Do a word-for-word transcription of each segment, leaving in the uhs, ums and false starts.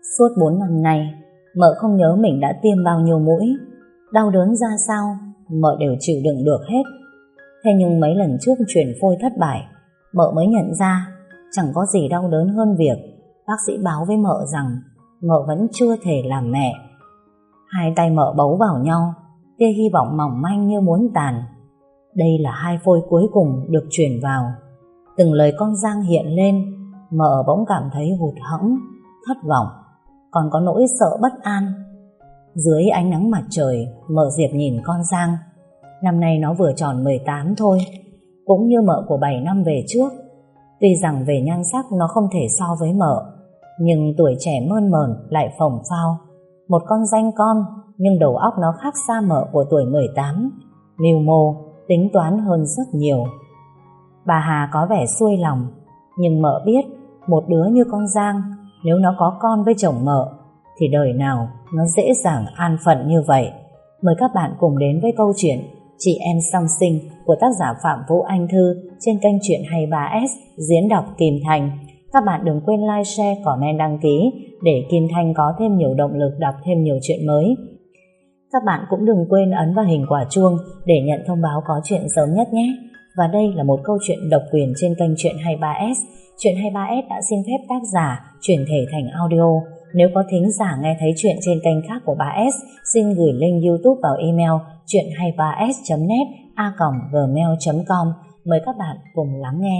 Suốt bốn năm nay, mợ không nhớ mình đã tiêm bao nhiêu mũi, đau đớn ra sao, mợ đều chịu đựng được hết. Thế nhưng mấy lần trước chuyển phôi thất bại, mợ mới nhận ra chẳng có gì đau đớn hơn việc bác sĩ báo với mợ rằng mợ vẫn chưa thể làm mẹ. Hai tay mợ bấu vào nhau, tia hy vọng mỏng manh như muốn tàn. Đây là hai phôi cuối cùng được chuyển vào. Từng lời con Giang hiện lên, mợ bỗng cảm thấy hụt hẫng, thất vọng, còn có nỗi sợ bất an. Dưới ánh nắng mặt trời, mợ Diệp nhìn con Giang. Năm nay nó vừa tròn mười tám thôi, cũng như mợ của bảy năm về trước. Tuy rằng về nhan sắc nó không thể so với mợ, nhưng tuổi trẻ mơn mởn lại phồng phao. Một con danh con, nhưng đầu óc nó khác xa mợ của tuổi mười tám, mưu mô, tính toán hơn rất nhiều. Bà Hà có vẻ xuôi lòng, nhưng mợ biết một đứa như con Giang, nếu nó có con với chồng mợ thì đời nào nó dễ dàng an phận như vậy. Mời các bạn cùng đến với câu chuyện Chị Em Song Sinh của tác giả Phạm Vũ Anh Thư trên kênh Chuyện hai mươi ba S, diễn đọc Kim Thành. Các bạn đừng quên like, share, comment, đăng ký để Kim Thanh có thêm nhiều động lực đọc thêm nhiều chuyện mới. Các bạn cũng đừng quên ấn vào hình quả chuông để nhận thông báo có chuyện sớm nhất nhé. Và đây là một câu chuyện độc quyền trên kênh Chuyện hai mươi ba S. Chuyện hai mươi ba S đã xin phép tác giả chuyển thể thành audio. Nếu có thính giả nghe thấy chuyện trên kênh khác của ba S, xin gửi link YouTube vào email chuyện hai mươi ba s chấm net a còng gmail chấm com. Mời các bạn cùng lắng nghe.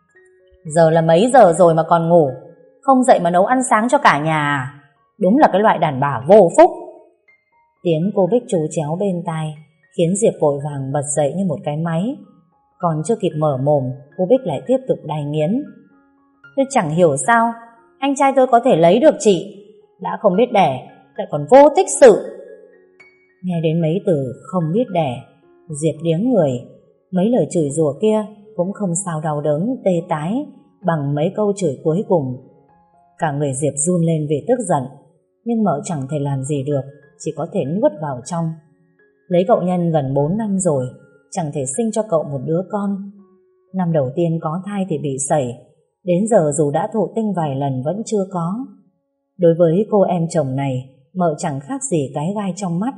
Giờ là mấy giờ rồi mà còn ngủ? Không dậy mà nấu ăn sáng cho cả nhà à? Đúng là cái loại đàn bà vô phúc. Tiếng cô Bích trú chéo bên tai khiến Diệp vội vàng bật dậy như một cái máy. Còn chưa kịp mở mồm, cô Bích lại tiếp tục đày nghiến. Tôi chẳng hiểu sao anh trai tôi có thể lấy được chị, đã không biết đẻ lại còn vô tích sự. Nghe đến mấy từ không biết đẻ, Diệp điếng người. Mấy lời chửi rủa kia cũng không sao đau đớn tê tái bằng mấy câu chửi cuối cùng. Cả người Diệp run lên vì tức giận, nhưng mợ chẳng thể làm gì được, chỉ có thể nuốt vào trong. Lấy cậu Nhân gần bốn năm rồi, chẳng thể sinh cho cậu một đứa con. Năm đầu tiên có thai thì bị sẩy, đến giờ dù đã thụ tinh vài lần vẫn chưa có. Đối với cô em chồng này, mợ chẳng khác gì cái gai trong mắt.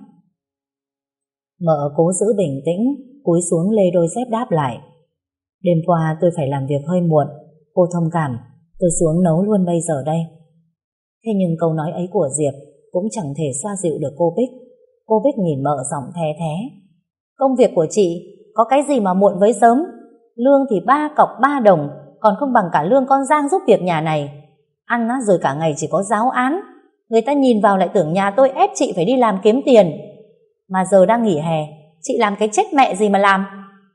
Mợ cố giữ bình tĩnh, cúi xuống lê đôi dép đáp lại. Đêm qua tôi phải làm việc hơi muộn, cô thông cảm, tôi xuống nấu luôn bây giờ đây. Thế nhưng câu nói ấy của Diệp cũng chẳng thể xoa dịu được cô Bích. Cô Bích nhìn mợ giọng the thé. Công việc của chị có cái gì mà muộn với sớm? Lương thì ba cọc ba đồng, còn không bằng cả lương con Giang giúp việc nhà này. Ăn á, rồi cả ngày chỉ có giáo án. Người ta nhìn vào lại tưởng nhà tôi ép chị phải đi làm kiếm tiền. Mà giờ đang nghỉ hè, chị làm cái chết mẹ gì mà làm.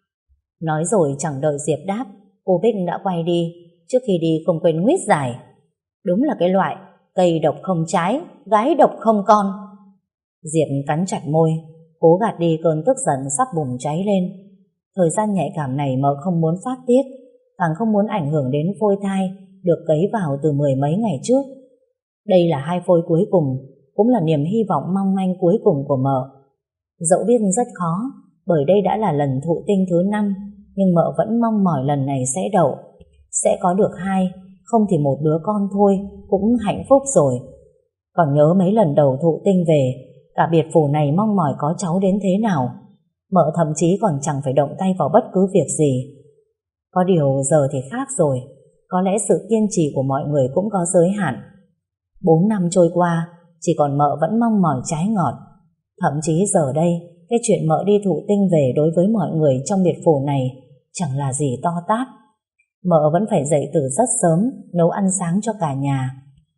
Nói rồi chẳng đợi Diệp đáp, cô Bích đã quay đi. Trước khi đi không quên nguyết giải. Đúng là cái loại cây độc không trái, gái độc không con. Diệp cắn chặt môi, cố gạt đi cơn tức giận sắp bùng cháy lên. Thời gian nhạy cảm này mợ không muốn phát tiết, càng không muốn ảnh hưởng đến phôi thai được cấy vào từ mười mấy ngày trước. Đây là hai phôi cuối cùng, cũng là niềm hy vọng mong manh cuối cùng của mợ. Dẫu biết rất khó, bởi đây đã là lần thụ tinh thứ năm, nhưng mợ vẫn mong mỏi lần này sẽ đậu. Sẽ có được hai, không thì một đứa con thôi, cũng hạnh phúc rồi. Còn nhớ mấy lần đầu thụ tinh về, cả biệt phủ này mong mỏi có cháu đến thế nào. Mợ thậm chí còn chẳng phải động tay vào bất cứ việc gì. Có điều giờ thì khác rồi, có lẽ sự kiên trì của mọi người cũng có giới hạn. Bốn năm trôi qua, chỉ còn mợ vẫn mong mỏi trái ngọt. Thậm chí giờ đây, cái chuyện mợ đi thụ tinh về đối với mọi người trong biệt phủ này chẳng là gì to tát. Mợ vẫn phải dậy từ rất sớm, nấu ăn sáng cho cả nhà.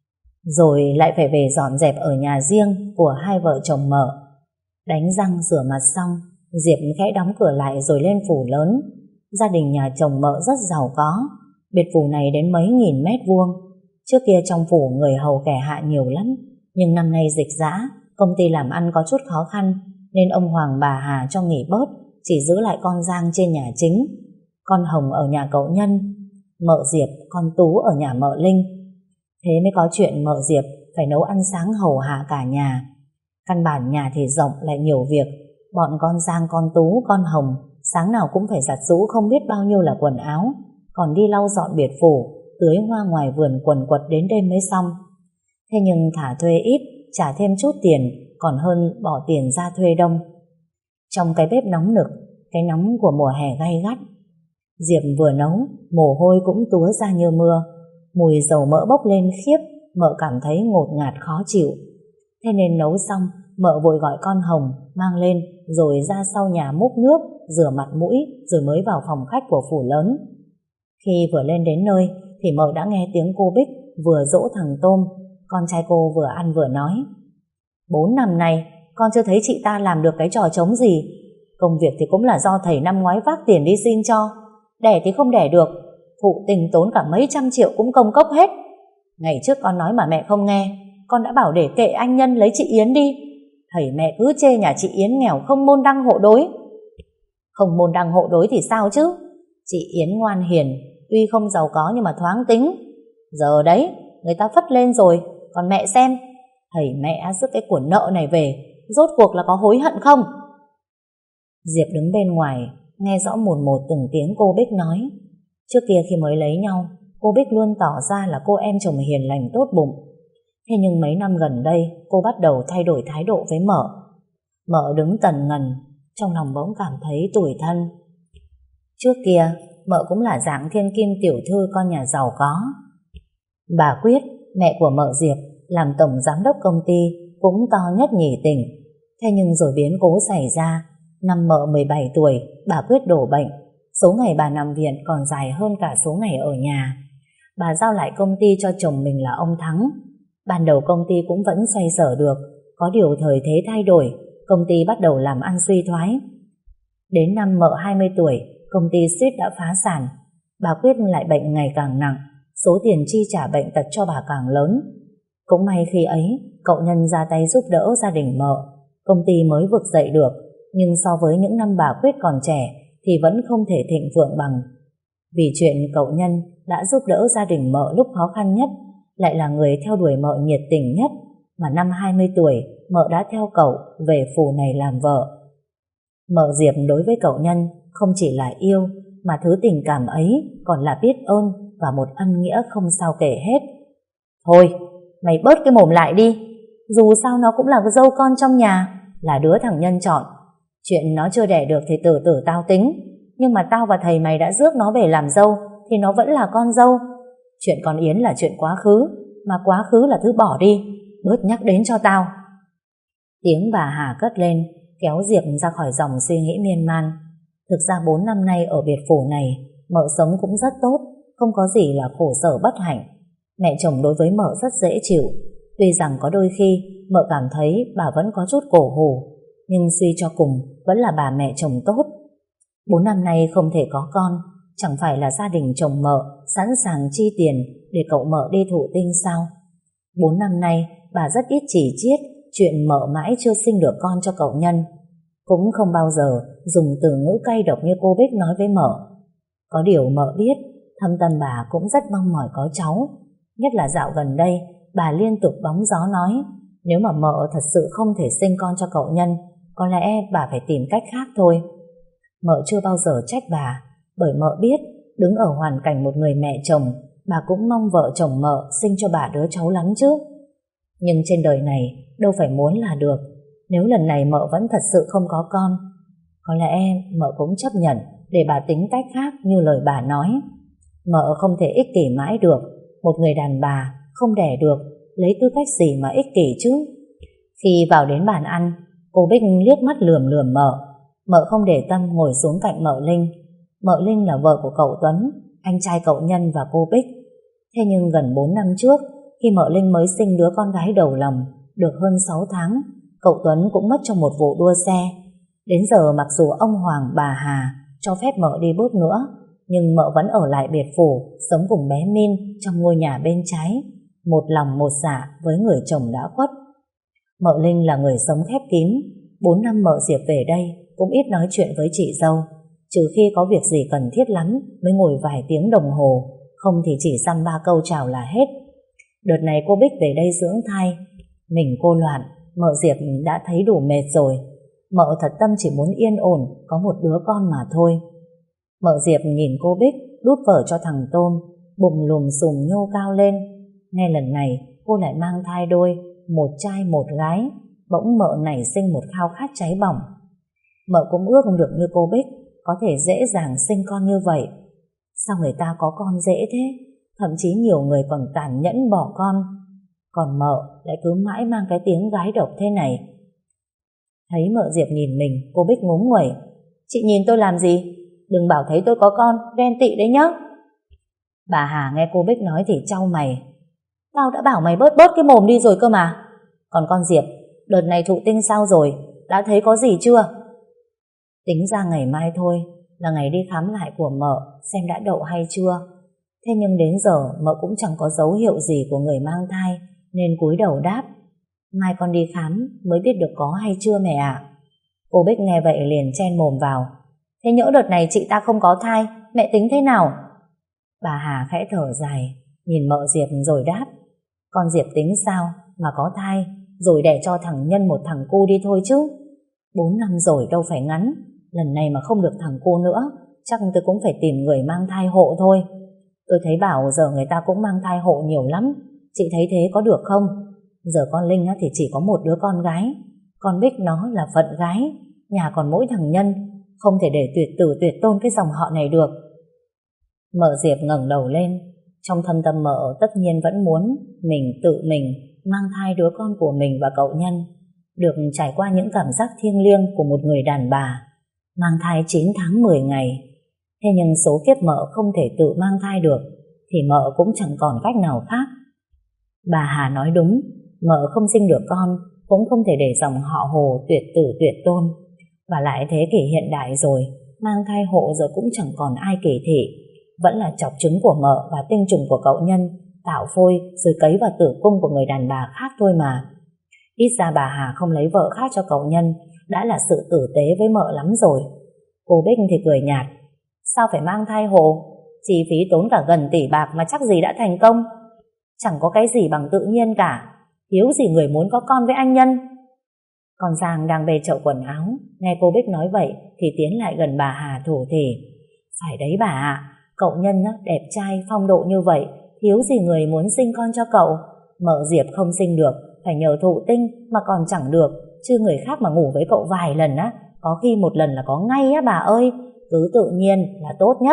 Rồi lại phải về dọn dẹp ở nhà riêng của hai vợ chồng mợ. Đánh răng rửa mặt xong, Diệp khẽ đóng cửa lại rồi lên phủ lớn. Gia đình nhà chồng mợ rất giàu có, biệt phủ này đến mấy nghìn mét vuông. Trước kia trong phủ người hầu kẻ hạ nhiều lắm, nhưng năm nay dịch giã, công ty làm ăn có chút khó khăn, nên ông Hoàng bà Hà cho nghỉ bớt, chỉ giữ lại con Giang trên nhà chính, con Hồng ở nhà cậu Nhân, mợ Diệp, con Tú ở nhà mợ Linh. Thế mới có chuyện mợ Diệp phải nấu ăn sáng hầu hạ cả nhà. Căn bản nhà thì rộng lại nhiều việc, bọn con Giang, con Tú, con Hồng sáng nào cũng phải giặt giũ không biết bao nhiêu là quần áo, còn đi lau dọn biệt phủ, tưới hoa ngoài vườn quần quật đến đêm mới xong. Thế nhưng thả thuê ít, trả thêm chút tiền còn hơn bỏ tiền ra thuê đông. Trong cái bếp nóng nực, cái nóng của mùa hè gay gắt, Diệp vừa nấu, mồ hôi cũng túa ra như mưa. Mùi dầu mỡ bốc lên khiếp, mợ cảm thấy ngột ngạt khó chịu. Thế nên nấu xong, mợ vội gọi con Hồng mang lên, rồi ra sau nhà múc nước, rửa mặt mũi, rồi mới vào phòng khách của phủ lớn. Khi vừa lên đến nơi thì mợ đã nghe tiếng cô Bích vừa dỗ thằng Tôm. Con trai cô vừa ăn vừa nói: Bốn năm nay con chưa thấy chị ta làm được cái trò trống gì. Công việc thì cũng là do thầy năm ngoái vác tiền đi xin cho, đẻ thì không đẻ được, thụ tình tốn cả mấy trăm triệu cũng công cốc hết. Ngày trước con nói mà mẹ không nghe, con đã bảo để kệ anh Nhân lấy chị Yến đi. Thầy mẹ cứ chê nhà chị Yến nghèo không môn đăng hộ đối. Không môn đăng hộ đối thì sao chứ? Chị Yến ngoan hiền, tuy không giàu có nhưng mà thoáng tính. Giờ đấy, người ta phất lên rồi, còn mẹ xem, thầy mẹ rước cái của nợ này về, rốt cuộc là có hối hận không? Diệp đứng bên ngoài, nghe rõ mồn một từng tiếng cô Bích nói. Trước kia khi mới lấy nhau, cô Bích luôn tỏ ra là cô em chồng hiền lành tốt bụng. Thế nhưng mấy năm gần đây, cô bắt đầu thay đổi thái độ với mợ. Mợ đứng tần ngần, trong lòng bỗng cảm thấy tủi thân. Trước kia, mợ cũng là dạng thiên kim tiểu thư con nhà giàu có. Bà Quyết, mẹ của mợ Diệp, làm tổng giám đốc công ty, cũng to nhất nhì tỉnh. Thế nhưng rồi biến cố xảy ra. Năm mợ mười bảy tuổi, bà Quyết đổ bệnh. Số ngày bà nằm viện còn dài hơn cả số ngày ở nhà. Bà giao lại công ty cho chồng mình là ông Thắng. Ban đầu công ty cũng vẫn xoay sở được, có điều thời thế thay đổi, công ty bắt đầu làm ăn suy thoái. Đến năm mợ hai mươi tuổi, công ty suýt đã phá sản. Bà Quyết lại bệnh ngày càng nặng, số tiền chi trả bệnh tật cho bà càng lớn. Cũng may khi ấy, cậu Nhân ra tay giúp đỡ gia đình mợ, công ty mới vực dậy được. Nhưng so với những năm bà Quyết còn trẻ thì vẫn không thể thịnh vượng bằng. Vì chuyện cậu Nhân đã giúp đỡ gia đình mợ lúc khó khăn nhất, lại là người theo đuổi mợ nhiệt tình nhất, mà năm hai mươi tuổi mợ đã theo cậu về phủ này làm vợ. Mợ Diệp đối với cậu Nhân không chỉ là yêu, mà thứ tình cảm ấy còn là biết ơn và một ân nghĩa không sao kể hết. Thôi, mày bớt cái mồm lại đi, dù sao nó cũng là cái dâu con trong nhà, là đứa thằng Nhân chọn. Chuyện nó chưa đẻ được thì từ từ tao tính, nhưng mà tao và thầy mày đã rước nó về làm dâu thì nó vẫn là con dâu. Chuyện con Yến là chuyện quá khứ, mà quá khứ là thứ bỏ đi, bớt nhắc đến cho tao. Tiếng bà Hà cất lên, kéo Diệp ra khỏi dòng suy nghĩ miên man. Thực ra bốn năm nay ở biệt phủ này, mợ sống cũng rất tốt, không có gì là khổ sở bất hạnh. Mẹ chồng đối với mợ rất dễ chịu, tuy rằng có đôi khi mợ cảm thấy bà vẫn có chút cổ hủ, nhưng suy cho cùng vẫn là bà mẹ chồng tốt. Bốn năm nay không thể có con, chẳng phải là gia đình chồng mợ sẵn sàng chi tiền để cậu mợ đi thụ tinh sao? Bốn năm nay bà rất ít chỉ chiết chuyện mợ mãi chưa sinh được con cho cậu Nhân, cũng không bao giờ dùng từ ngữ cay độc như cô Bích nói với mợ. Có điều mợ biết thâm tâm bà cũng rất mong mỏi có cháu, nhất là dạo gần đây bà liên tục bóng gió nói nếu mà mợ thật sự không thể sinh con cho cậu Nhân, có lẽ bà phải tìm cách khác thôi. Mợ chưa bao giờ trách bà, bởi mợ biết đứng ở hoàn cảnh một người mẹ chồng, bà cũng mong vợ chồng mợ sinh cho bà đứa cháu lắm chứ. Nhưng trên đời này đâu phải muốn là được. Nếu lần này mợ vẫn thật sự không có con, có lẽ mợ cũng chấp nhận để bà tính cách khác như lời bà nói. Mợ không thể ích kỷ mãi được. Một người đàn bà không đẻ được, lấy tư cách gì mà ích kỷ chứ? Khi vào đến bàn ăn, cô Bích liếc mắt lườm lườm mợ. Mợ không để tâm ngồi xuống cạnh mợ Linh. Mợ Linh là vợ của cậu Tuấn, anh trai cậu Nhân và cô Bích. Thế nhưng gần bốn năm trước, khi mợ Linh mới sinh đứa con gái đầu lòng, được hơn sáu tháng, cậu Tuấn cũng mất trong một vụ đua xe. Đến giờ mặc dù ông Hoàng bà Hà cho phép mợ đi bước nữa, nhưng mợ vẫn ở lại biệt phủ, sống cùng bé Min trong ngôi nhà bên trái, một lòng một dạ với người chồng đã khuất. Mợ Linh là người sống khép kín. Bốn năm mợ Diệp về đây cũng ít nói chuyện với chị dâu, trừ khi có việc gì cần thiết lắm mới ngồi vài tiếng đồng hồ, không thì chỉ dăm ba câu chào là hết. Đợt này cô Bích về đây dưỡng thai, mình cô loạn, mợ Diệp đã thấy đủ mệt rồi. Mợ thật tâm chỉ muốn yên ổn có một đứa con mà thôi. Mợ Diệp nhìn cô Bích đút phở cho thằng Tôm, bụng lùm xùm nhô cao lên. Nghe lần này cô lại mang thai đôi, một trai một gái. Bỗng mợ nảy sinh một khao khát cháy bỏng. Mợ cũng ước được như cô Bích, có thể dễ dàng sinh con như vậy. Sao người ta có con dễ thế? Thậm chí nhiều người còn tàn nhẫn bỏ con. Còn mợ lại cứ mãi mang cái tiếng gái độc thế này. Thấy mợ Diệp nhìn mình, cô Bích ngúng nguẩy. Chị nhìn tôi làm gì? Đừng bảo thấy tôi có con, ghen tị đấy nhá. Bà Hà nghe cô Bích nói thì chau mày. Tao đã bảo mày bớt bớt cái mồm đi rồi cơ mà. Còn con Diệp, đợt này thụ tinh sao rồi? Đã thấy có gì chưa? Tính ra ngày mai thôi là ngày đi khám lại của mợ, xem đã đậu hay chưa. Thế nhưng đến giờ mợ cũng chẳng có dấu hiệu gì của người mang thai, nên cúi đầu đáp. Mai con đi khám mới biết được có hay chưa mẹ ạ. Cô Bích nghe vậy liền chen mồm vào. Thế nhỡ đợt này chị ta không có thai, mẹ tính thế nào? Bà Hà khẽ thở dài, nhìn mợ Diệp rồi đáp. Con Diệp tính sao mà có thai, rồi đẻ cho thằng Nhân một thằng cu đi thôi chứ. Bốn năm rồi đâu phải ngắn. Lần này mà không được thằng cu nữa, chắc tôi cũng phải tìm người mang thai hộ thôi. Tôi thấy bảo giờ người ta cũng mang thai hộ nhiều lắm. Chị thấy thế có được không? Giờ con Linh thì chỉ có một đứa con gái, con Bích nó là phận gái, nhà còn mỗi thằng Nhân, không thể để tuyệt tử tuyệt tôn cái dòng họ này được. Mợ Diệp ngẩng đầu lên. Trong thâm tâm mợ tất nhiên vẫn muốn mình tự mình mang thai đứa con của mình và cậu Nhân, được trải qua những cảm giác thiêng liêng của một người đàn bà. Mang thai chín tháng mười ngày. Thế nhưng số kiếp mợ không thể tự mang thai được, thì mợ cũng chẳng còn cách nào khác. Bà Hà nói đúng, mợ không sinh được con, cũng không thể để dòng họ Hồ tuyệt tử tuyệt tôn. Và lại thế kỷ hiện đại rồi, mang thai hộ giờ cũng chẳng còn ai kỳ thị. Vẫn là chọc trứng của mợ và tinh trùng của cậu Nhân, tạo phôi rồi cấy vào tử cung của người đàn bà khác thôi mà. Ít ra bà Hà không lấy vợ khác cho cậu Nhân đã là sự tử tế với mợ lắm rồi. Cô Bích thì cười nhạt. Sao phải mang thai hộ? Chi phí tốn cả gần tỷ bạc mà chắc gì đã thành công. Chẳng có cái gì bằng tự nhiên cả. Hiếu gì người muốn có con với anh Nhân. Còn Giang đang bê chậu quần áo, nghe cô Bích nói vậy thì tiến lại gần bà Hà thủ thỉ. Phải đấy bà ạ, cậu Nhân đẹp trai phong độ như vậy, hiếu gì người muốn sinh con cho cậu. Mợ Diệp không sinh được, phải nhờ thụ tinh mà còn chẳng được, chứ người khác mà ngủ với cậu vài lần á, có khi một lần là có ngay á bà ơi. Cứ tự nhiên là tốt nhất.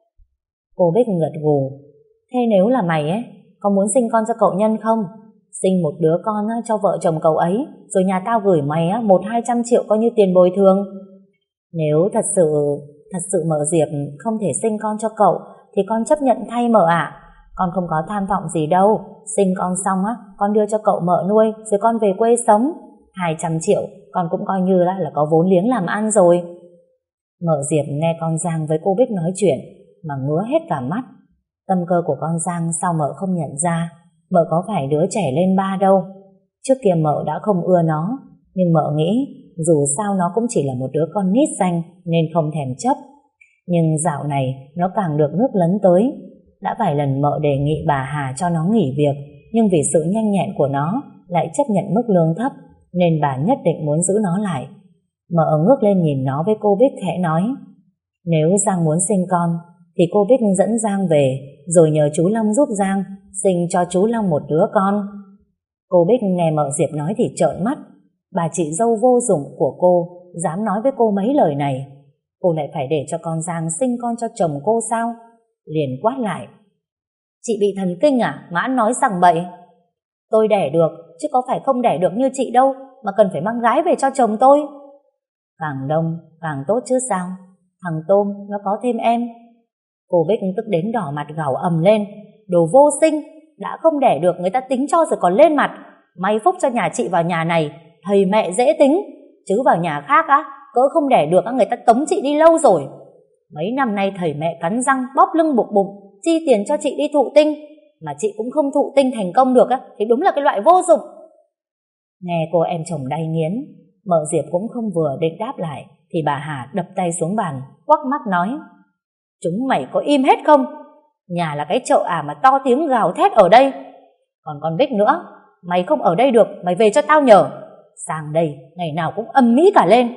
Cô Bích gật gù. Thế nếu là mày ấy, có muốn sinh con cho cậu Nhân không? Sinh một đứa con á, cho vợ chồng cậu ấy, rồi nhà tao gửi mày á, một hai trăm triệu coi như tiền bồi thường. Nếu thật sự Thật sự mợ Diệp không thể sinh con cho cậu thì con chấp nhận thay mợ ạ. Con không có tham vọng gì đâu. Sinh con xong á, con đưa cho cậu mợ nuôi, rồi con về quê sống. Hai trăm triệu con cũng coi như là, là có vốn liếng làm ăn rồi. Mợ Diệp nghe con Giang với cô Bích nói chuyện mà ngứa hết cả mắt. Tâm cơ của con Giang sao mợ không nhận ra? Mợ có phải đứa trẻ lên ba đâu. Trước kia mợ đã không ưa nó, nhưng mợ nghĩ dù sao nó cũng chỉ là một đứa con nít xanh nên không thèm chấp. Nhưng dạo này nó càng được nước lấn tới. Đã vài lần mợ đề nghị bà Hà cho nó nghỉ việc, nhưng vì sự nhanh nhẹn của nó lại chấp nhận mức lương thấp, nên bà nhất định muốn giữ nó lại. Mợ ngước lên nhìn nó với cô Bích khẽ nói. Nếu Giang muốn sinh con thì cô Bích dẫn Giang về, rồi nhờ chú Long giúp Giang sinh cho chú Long một đứa con. Cô Bích nghe mợ Diệp nói thì trợn mắt. Bà chị dâu vô dụng của cô dám nói với cô mấy lời này. Cô lại phải để cho con Giang sinh con cho chồng cô sao? Liền quát lại. Chị bị thần kinh à mà ăn nói sằng bậy? Tôi đẻ được chứ có phải không đẻ được như chị đâu mà cần phải mang gái về cho chồng tôi. Càng đông càng tốt chứ sao? Thằng Tôm nó có thêm em. Cô Bích tức đến đỏ mặt gào ầm lên. Đồ vô sinh, đã không đẻ được người ta tính cho rồi còn lên mặt. May phúc cho nhà chị vào nhà này thầy mẹ dễ tính, chứ vào nhà khác á, cỡ không đẻ được người ta tống chị đi lâu rồi. Mấy năm nay thầy mẹ cắn răng bóp lưng buộc bụng chi tiền cho chị đi thụ tinh, mà chị cũng không thụ tinh thành công được á, thì đúng là cái loại vô dụng. Nghe cô em chồng đay nghiến, mợ Diệp cũng không vừa định đáp lại thì bà Hà đập tay xuống bàn, quắc mắt nói. Chúng mày có im hết không? Nhà là cái chợ à mà to tiếng gào thét ở đây. Còn con Bích nữa, mày không ở đây được, mày về cho tao nhờ. Sang đây ngày nào cũng âm mỹ cả lên.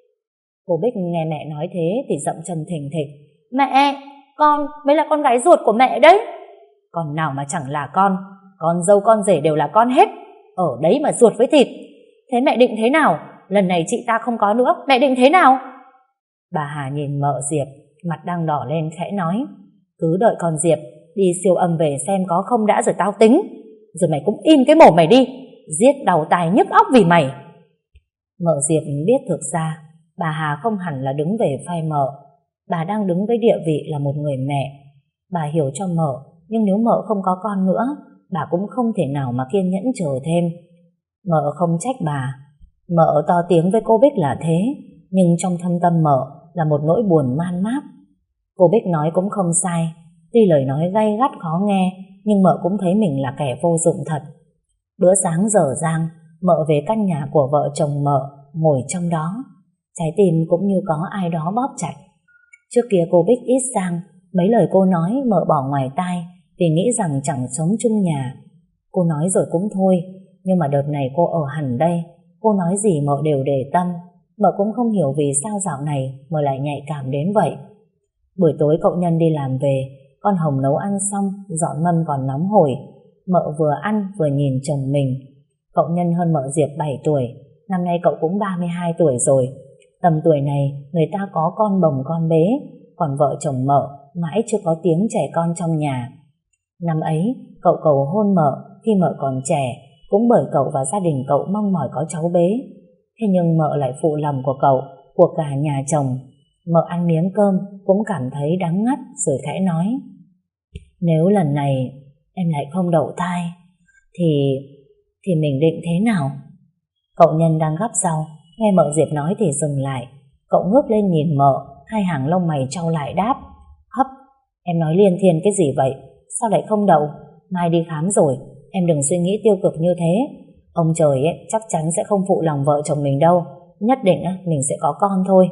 Cô Bích nghe mẹ nói thế thì dậm chân thình thịch. Mẹ, con mới là con gái ruột của mẹ đấy. Con nào mà chẳng là con. con dâu con rể đều là con hết, ở đấy mà ruột với thịt. Thế mẹ định thế nào? Lần này chị ta không có nữa, mẹ định thế nào? Bà Hà nhìn mợ Diệp, mặt đang đỏ lên khẽ nói, cứ đợi con Diệp đi siêu âm về xem có không đã rồi tao tính. Rồi mày cũng im cái mồm mày đi, giết đầu tai nhức óc vì mày. Mợ Diệp biết thực ra bà Hà không hẳn là đứng về phe mợ. Bà đang đứng với địa vị là một người mẹ. Bà hiểu cho mợ, nhưng nếu mợ không có con nữa, bà cũng không thể nào mà kiên nhẫn chờ thêm. Mợ không trách bà. Mợ to tiếng với cô Bích là thế, nhưng trong thâm tâm mợ là một nỗi buồn man mác. Cô Bích nói cũng không sai. Tuy lời nói gay gắt khó nghe, nhưng mợ cũng thấy mình là kẻ vô dụng thật. Bữa sáng dở dang, mợ về căn nhà của vợ chồng mợ, ngồi trong đó. Trái tim cũng như có ai đó bóp chặt. Trước kia cô Bích ít sang, mấy lời cô nói mợ bỏ ngoài tai, vì nghĩ rằng chẳng sống chung nhà. Cô nói rồi cũng thôi, nhưng mà đợt này cô ở hẳn đây, cô nói gì mợ đều để tâm. Mợ cũng không hiểu vì sao dạo này mợ lại nhạy cảm đến vậy. Buổi tối cậu Nhân đi làm về, con Hồng nấu ăn xong, dọn mâm còn nóng hổi. Mợ vừa ăn vừa nhìn chồng mình. Cậu Nhân hơn mợ Diệp bảy tuổi, năm nay cậu cũng ba mươi hai tuổi rồi. Tầm tuổi này người ta có con bồng con bế, còn vợ chồng mợ mãi chưa có tiếng trẻ con trong nhà. Năm ấy cậu cầu hôn mợ khi mợ còn trẻ, cũng bởi cậu và gia đình cậu mong mỏi có cháu bế. Thế nhưng mợ lại phụ lòng của cậu, của cả nhà chồng. Mợ ăn miếng cơm cũng cảm thấy đắng ngắt rồi khẽ nói, nếu lần này em lại không đậu thai thì thì mình định thế nào? Cậu Nhân đang gắp rau, nghe mợ Diệp nói thì dừng lại. Cậu ngước lên nhìn mợ, hai hàng lông mày trao lại đáp, hấp, em nói liên thiên cái gì vậy? Sao lại không đậu? Mai đi khám rồi, em đừng suy nghĩ tiêu cực như thế. Ông trời ấy chắc chắn sẽ không phụ lòng vợ chồng mình đâu, nhất định mình sẽ có con thôi.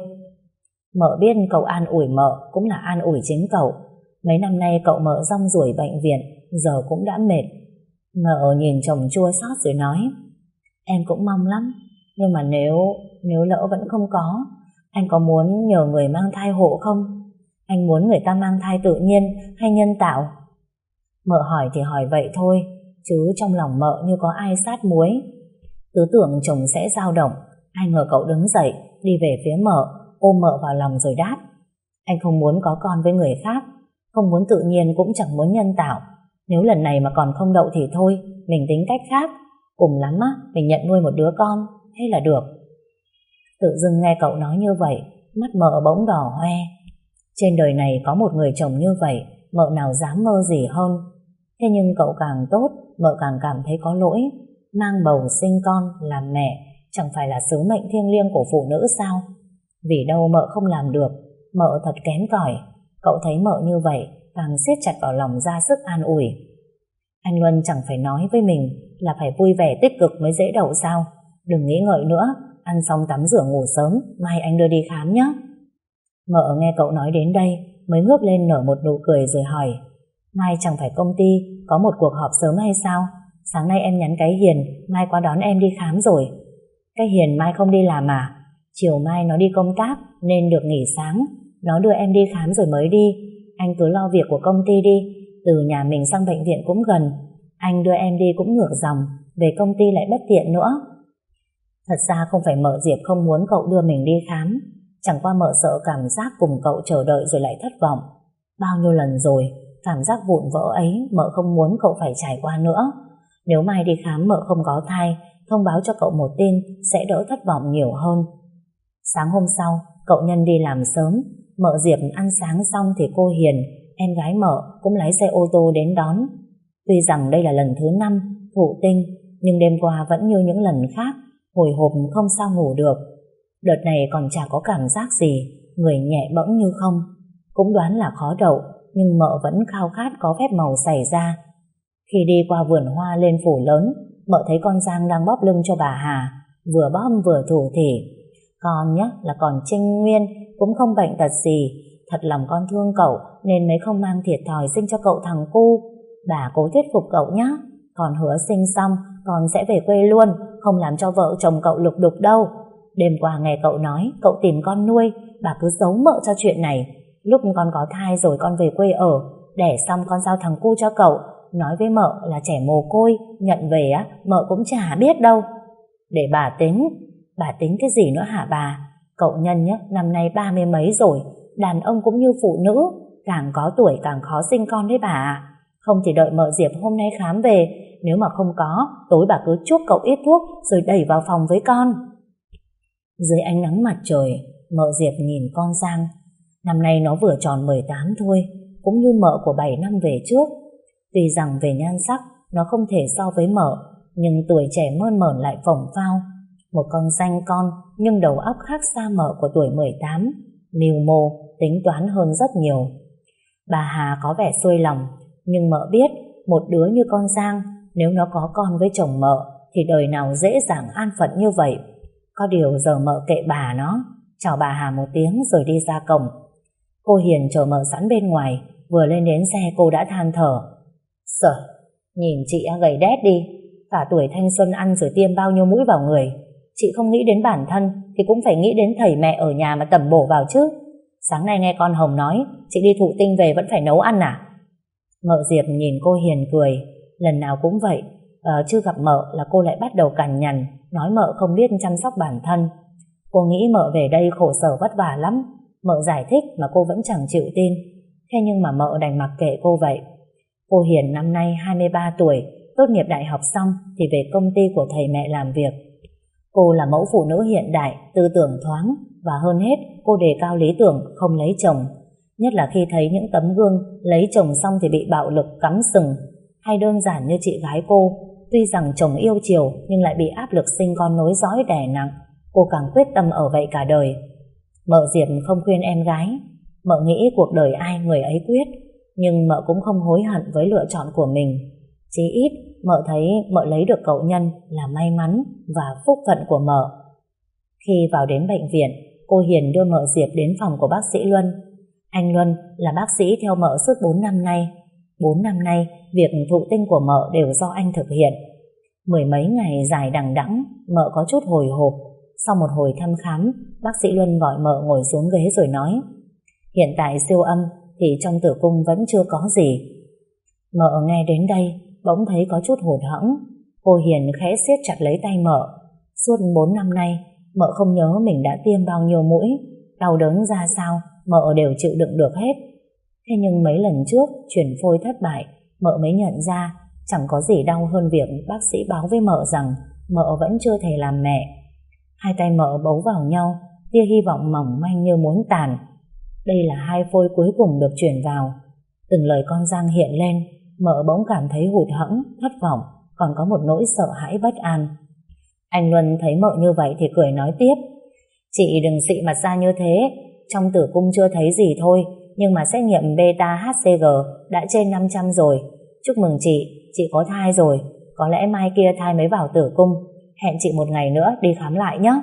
Mợ biết cậu an ủi mợ cũng là an ủi chính cậu. Mấy năm nay cậu mợ rong ruổi bệnh viện, giờ cũng đã mệt. Mợ nhìn chồng chua xót rồi nói, em cũng mong lắm, nhưng mà nếu nếu lỡ vẫn không có, anh có muốn nhờ người mang thai hộ không? Anh muốn người ta mang thai tự nhiên hay nhân tạo? Mợ hỏi thì hỏi vậy thôi, chứ trong lòng mợ như có ai sát muối. Cứ tưởng chồng sẽ dao động, ai ngờ cậu đứng dậy đi về phía mợ, ôm mợ vào lòng rồi đáp, anh không muốn có con với người khác, không muốn tự nhiên cũng chẳng muốn nhân tạo. Nếu lần này mà còn không đậu thì thôi, mình tính cách khác, cùng lắm á mình nhận nuôi một đứa con, thế là được. Tự dưng nghe cậu nói như vậy, mắt mợ bỗng đỏ hoe. Trên đời này có một người chồng như vậy, mợ nào dám mơ gì hơn. Thế nhưng cậu càng tốt, mợ càng cảm thấy có lỗi. Mang bầu sinh con, làm mẹ chẳng phải là sứ mệnh thiêng liêng của phụ nữ sao? Vì đâu mợ không làm được, mợ thật kém cỏi. Cậu thấy mợ như vậy, càng siết chặt vào lòng ra sức an ủi. Anh Luân chẳng phải nói với mình là phải vui vẻ tích cực mới dễ đậu sao? Đừng nghĩ ngợi nữa, ăn xong tắm rửa ngủ sớm, mai anh đưa đi khám nhé. Mợ nghe cậu nói đến đây mới ngước lên nở một nụ cười rồi hỏi, mai chẳng phải công ty có một cuộc họp sớm hay sao? Sáng nay em nhắn cái Hiền mai qua đón em đi khám rồi. Cái Hiền mai không đi làm à? Chiều mai nó đi công tác nên được nghỉ sáng, nó đưa em đi khám rồi mới đi. Anh cứ lo việc của công ty đi, từ nhà mình sang bệnh viện cũng gần, anh đưa em đi cũng ngược dòng, về công ty lại bất tiện nữa. Thật ra không phải mợ Diệp không muốn cậu đưa mình đi khám, chẳng qua mợ sợ cảm giác cùng cậu chờ đợi rồi lại thất vọng. Bao nhiêu lần rồi, cảm giác vụn vỡ ấy mợ không muốn cậu phải trải qua nữa. Nếu mai đi khám mợ không có thai, thông báo cho cậu một tin sẽ đỡ thất vọng nhiều hơn. Sáng hôm sau, cậu Nhân đi làm sớm, mợ Diệp ăn sáng xong thì cô Hiền, em gái mợ, cũng lái xe ô tô đến đón. Tuy rằng đây là lần thứ năm thụ tinh, nhưng đêm qua vẫn như những lần khác, hồi hộp không sao ngủ được. Đợt này còn chả có cảm giác gì, người nhẹ bẫng như không. Cũng đoán là khó đậu, nhưng mợ vẫn khao khát có phép màu xảy ra. Khi đi qua vườn hoa lên phủ lớn, mợ thấy con Giang đang bóp lưng cho bà Hà, vừa bóp vừa thủ thỉ. Con nhá là còn trinh nguyên, cũng không bệnh tật gì, thật lòng con thương cậu nên mới không mang thiệt thòi sinh cho cậu thằng cu. Bà cố thuyết phục cậu nhá, còn hứa sinh xong con sẽ về quê luôn, không làm cho vợ chồng cậu lục đục đâu. Đêm qua nghe cậu nói cậu tìm con nuôi, bà cứ giấu mợ cho chuyện này. Lúc con có thai rồi con về quê ở, đẻ xong con giao thằng cu cho cậu, nói với mợ là trẻ mồ côi, nhận về á, mợ cũng chả biết đâu. Để bà tính. Bà tính cái gì nữa hả bà? Cậu Nhân nhá, năm nay ba mươi mấy rồi, đàn ông cũng như phụ nữ, càng có tuổi càng khó sinh con đấy bà ạ. Không thì đợi mợ Diệp hôm nay khám về, nếu mà không có, tối bà cứ chuốc cậu ít thuốc rồi đẩy vào phòng với con. Dưới ánh nắng mặt trời, mợ Diệp nhìn con Giang. Năm nay nó vừa tròn mười tám thôi, cũng như mợ của bảy năm về trước. Tuy rằng về nhan sắc nó không thể so với mợ, nhưng tuổi trẻ mơn mởn lại phồng phao. Một con danh con nhưng đầu óc khác xa mợ của tuổi mười tám, mưu mô, tính toán hơn rất nhiều. Bà Hà có vẻ xuôi lòng, nhưng mợ biết một đứa như con Giang, nếu nó có con với chồng mợ thì đời nào dễ dàng an phận như vậy. Có điều giờ mợ kệ bà nó, chào bà Hà một tiếng rồi đi ra cổng. Cô Hiền chờ mợ sẵn bên ngoài, vừa lên đến xe cô đã than thở. Sợ, nhìn chị gầy đét đi, cả tuổi thanh xuân ăn rồi tiêm bao nhiêu mũi vào người. Chị không nghĩ đến bản thân thì cũng phải nghĩ đến thầy mẹ ở nhà mà tẩm bổ vào chứ. Sáng nay nghe con Hồng nói chị đi thụ tinh về vẫn phải nấu ăn à? Mợ Diệp nhìn cô Hiền cười. Lần nào cũng vậy, ờ, chưa gặp mợ là cô lại bắt đầu cằn nhằn, nói mợ không biết chăm sóc bản thân. Cô nghĩ mợ về đây khổ sở vất vả lắm. Mợ giải thích mà cô vẫn chẳng chịu tin. Thế nhưng mà mợ đành mặc kệ cô vậy. Cô Hiền năm nay hai mươi ba tuổi, tốt nghiệp đại học xong thì về công ty của thầy mẹ làm việc. Cô là mẫu phụ nữ hiện đại, tư tưởng thoáng, và hơn hết cô đề cao lý tưởng không lấy chồng. Nhất là khi thấy những tấm gương lấy chồng xong thì bị bạo lực cắm sừng, hay đơn giản như chị gái cô, tuy rằng chồng yêu chiều nhưng lại bị áp lực sinh con nối dõi đè nặng. Cô càng quyết tâm ở vậy cả đời. Mợ Diệp không khuyên em gái. Mợ nghĩ cuộc đời ai người ấy quyết, nhưng mợ cũng không hối hận với lựa chọn của mình. Chí ít mợ thấy mợ lấy được cậu Nhân là may mắn và phúc phận của mợ. Khi vào đến bệnh viện, cô Hiền đưa mợ Diệp đến phòng của bác sĩ Luân. Anh Luân là bác sĩ theo mợ suốt bốn năm nay. bốn năm nay, việc thụ tinh của mợ đều do anh thực hiện. Mười mấy ngày dài đằng đẵng, mợ có chút hồi hộp. Sau một hồi thăm khám, bác sĩ Luân gọi mợ ngồi xuống ghế rồi nói: hiện tại siêu âm thì trong tử cung vẫn chưa có gì. Mợ nghe đến đây bỗng thấy có chút hụt hẫng. Cô Hiền khẽ siết chặt lấy tay mợ. Suốt bốn năm nay mợ không nhớ mình đã tiêm bao nhiêu mũi, đau đớn ra sao mợ đều chịu đựng được hết. Thế nhưng mấy lần trước chuyển phôi thất bại, mợ mới nhận ra chẳng có gì đau hơn việc bác sĩ báo với mợ rằng mợ vẫn chưa thể làm mẹ. Hai tay mợ bấu vào nhau, tia hy vọng mỏng manh như muốn tàn. Đây là hai phôi cuối cùng được chuyển vào. Từng lời con Giang hiện lên, mợ bỗng cảm thấy hụt hẫng, thất vọng, còn có một nỗi sợ hãi bất an. Anh Luân thấy mợ như vậy thì cười nói tiếp: chị đừng xị mặt ra như thế, trong tử cung chưa thấy gì thôi, nhưng mà xét nghiệm beta hát xê giê đã trên năm trăm rồi. Chúc mừng chị, chị có thai rồi, có lẽ mai kia thai mới vào tử cung. Hẹn chị một ngày nữa đi khám lại nhé.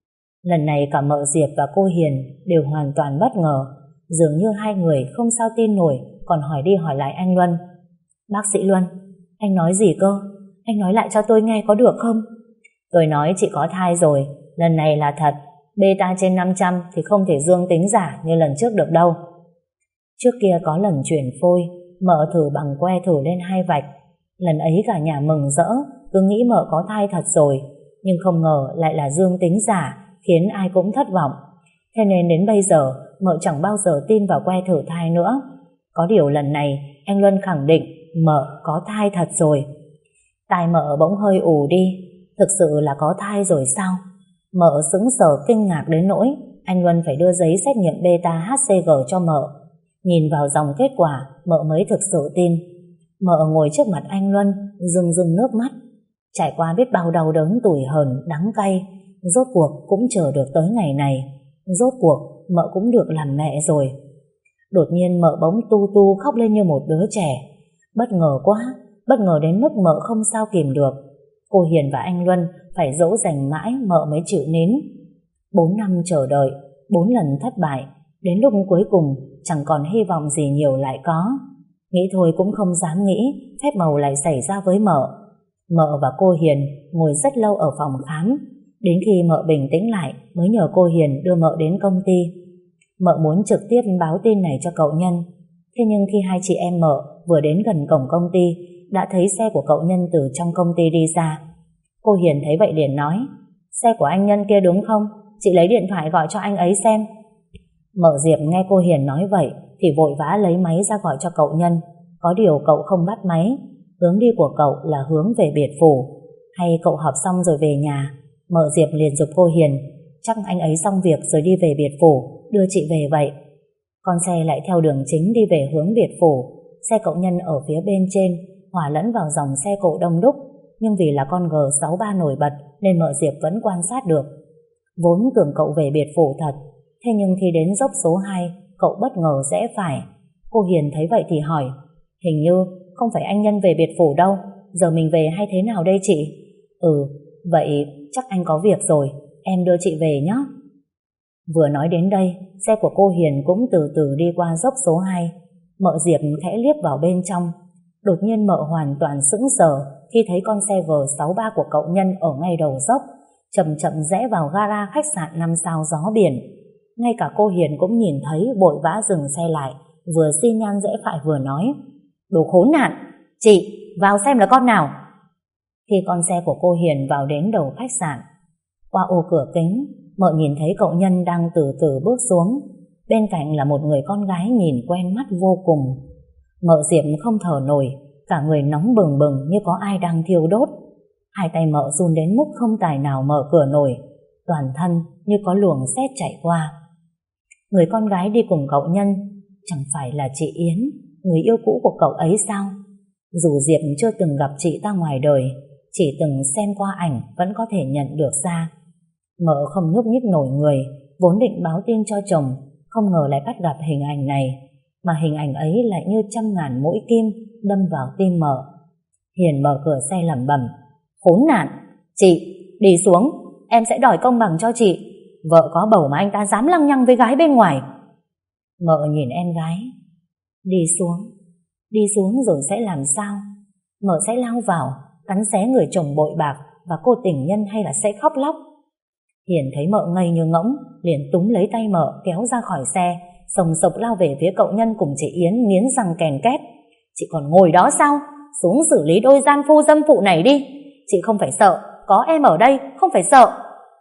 Lần này cả mợ Diệp và cô Hiền đều hoàn toàn bất ngờ. Dường như hai người không sao tin nổi, còn hỏi đi hỏi lại anh Luân: bác sĩ Luân, anh nói gì cơ? Anh nói lại cho tôi nghe có được không? Tôi nói chị có thai rồi, lần này là thật. Beta trên năm trăm thì không thể dương tính giả như lần trước được đâu. Trước kia có lần chuyển phôi, mợ thử bằng que thử lên hai vạch. Lần ấy cả nhà mừng rỡ, cứ nghĩ mợ có thai thật rồi, nhưng không ngờ lại là dương tính giả, khiến ai cũng thất vọng. Thế nên đến bây giờ mợ chẳng bao giờ tin vào que thử thai nữa. Có điều lần này anh Luân khẳng định mợ có thai thật rồi. Tai mợ bỗng hơi ù đi. Thực sự là có thai rồi sao? Mợ sững sờ kinh ngạc đến nỗi anh Luân phải đưa giấy xét nghiệm beta hát xê giê cho mợ. Nhìn vào dòng kết quả, mợ mới thực sự tin. Mợ ngồi trước mặt anh Luân, rưng rưng nước mắt. Trải qua biết bao đau đớn tủi hờn, đắng cay, rốt cuộc cũng chờ được tới ngày này. Rốt cuộc mợ cũng được làm mẹ rồi. Đột nhiên mợ bỗng tu tu khóc lên như một đứa trẻ. Bất ngờ quá, bất ngờ đến mức mợ không sao kìm được. Cô Hiền và anh Luân phải dỗ dành mãi mợ mới chịu nín. Bốn năm chờ đợi, bốn lần thất bại, đến lúc cuối cùng chẳng còn hy vọng gì nhiều lại có. Nghĩ thôi cũng không dám nghĩ phép màu lại xảy ra với mợ. Mợ và cô Hiền ngồi rất lâu ở phòng khám. Đến khi mợ bình tĩnh lại mới nhờ cô Hiền đưa mợ đến công ty. Mợ muốn trực tiếp báo tin này cho cậu Nhân. Thế nhưng khi hai chị em mợ vừa đến gần cổng công ty đã thấy xe của cậu Nhân từ trong công ty đi ra. Cô Hiền thấy vậy liền nói: Xe của anh Nhân kia đúng không? Chị lấy điện thoại gọi cho anh ấy xem. Mợ Diệp nghe cô Hiền nói vậy thì vội vã lấy máy ra gọi cho cậu Nhân. Có điều cậu không bắt máy. Hướng đi của cậu là hướng về biệt phủ. Hay cậu họp xong rồi về nhà? Mợ Diệp liền giục cô Hiền: Chắc anh ấy xong việc rồi đi về biệt phủ, đưa chị về vậy. Con xe lại theo đường chính đi về hướng biệt phủ. Xe cậu Nhân ở phía bên trên hòa lẫn vào dòng xe cộ đông đúc, nhưng vì là con G sáu ba nổi bật nên mợ Diệp vẫn quan sát được. Vốn tưởng cậu về biệt phủ thật, thế nhưng khi đến dốc số hai, cậu bất ngờ rẽ phải. Cô Hiền thấy vậy thì hỏi: Hình như không phải anh Nhân về biệt phủ đâu, giờ mình về hay thế nào đây chị? Ừ, vậy chắc anh có việc rồi, em đưa chị về nhé. Vừa nói đến đây, xe của cô Hiền cũng từ từ đi qua dốc số hai. Mợ Diệp khẽ liếc vào bên trong. Đột nhiên mợ hoàn toàn sững sờ khi thấy con xe G sáu ba của cậu Nhân ở ngay đầu dốc, chậm chậm rẽ vào gara khách sạn năm sao gió biển. Ngay cả cô Hiền cũng nhìn thấy, vội vã dừng xe lại, vừa xi nhan rẽ phải vừa nói: Đồ khốn nạn, chị vào xem là con nào. Khi con xe của cô Hiền vào đến đầu khách sạn, qua ô cửa kính, mợ nhìn thấy cậu Nhân đang từ từ bước xuống. Bên cạnh là một người con gái nhìn quen mắt vô cùng. Mợ Diệp không thở nổi, cả người nóng bừng bừng như có ai đang thiêu đốt. Hai tay mợ run đến mức không tài nào mở cửa nổi, toàn thân như có luồng sét chạy qua. Người con gái đi cùng cậu Nhân chẳng phải là chị Yến, người yêu cũ của cậu ấy sao? Dù Diệp chưa từng gặp chị ta ngoài đời, chỉ từng xem qua ảnh vẫn có thể nhận được ra. Mợ không nhúc nhích nổi người, vốn định báo tin cho chồng, không ngờ lại bắt gặp hình ảnh này, mà hình ảnh ấy lại như trăm ngàn mũi kim đâm vào tim mợ. Hiền mở cửa xe lẩm bẩm: Khốn nạn, chị đi xuống, em sẽ đòi công bằng cho chị. Vợ có bầu mà anh ta dám lăng nhăng với gái bên ngoài. Mợ nhìn em gái: Đi xuống, đi xuống rồi sẽ làm sao? Mợ sẽ lao vào cắn xé người chồng bội bạc và cô tình nhân, hay là sẽ khóc lóc? Hiền thấy mợ ngây như ngỗng, liền túm lấy tay mợ kéo ra khỏi xe, sồng sộc lao về phía cậu Nhân cùng chị Yến, nghiến răng kèn két: Chị còn ngồi đó sao? Xuống xử lý đôi gian phu dâm phụ này đi. Chị không phải sợ, có em ở đây, không phải sợ.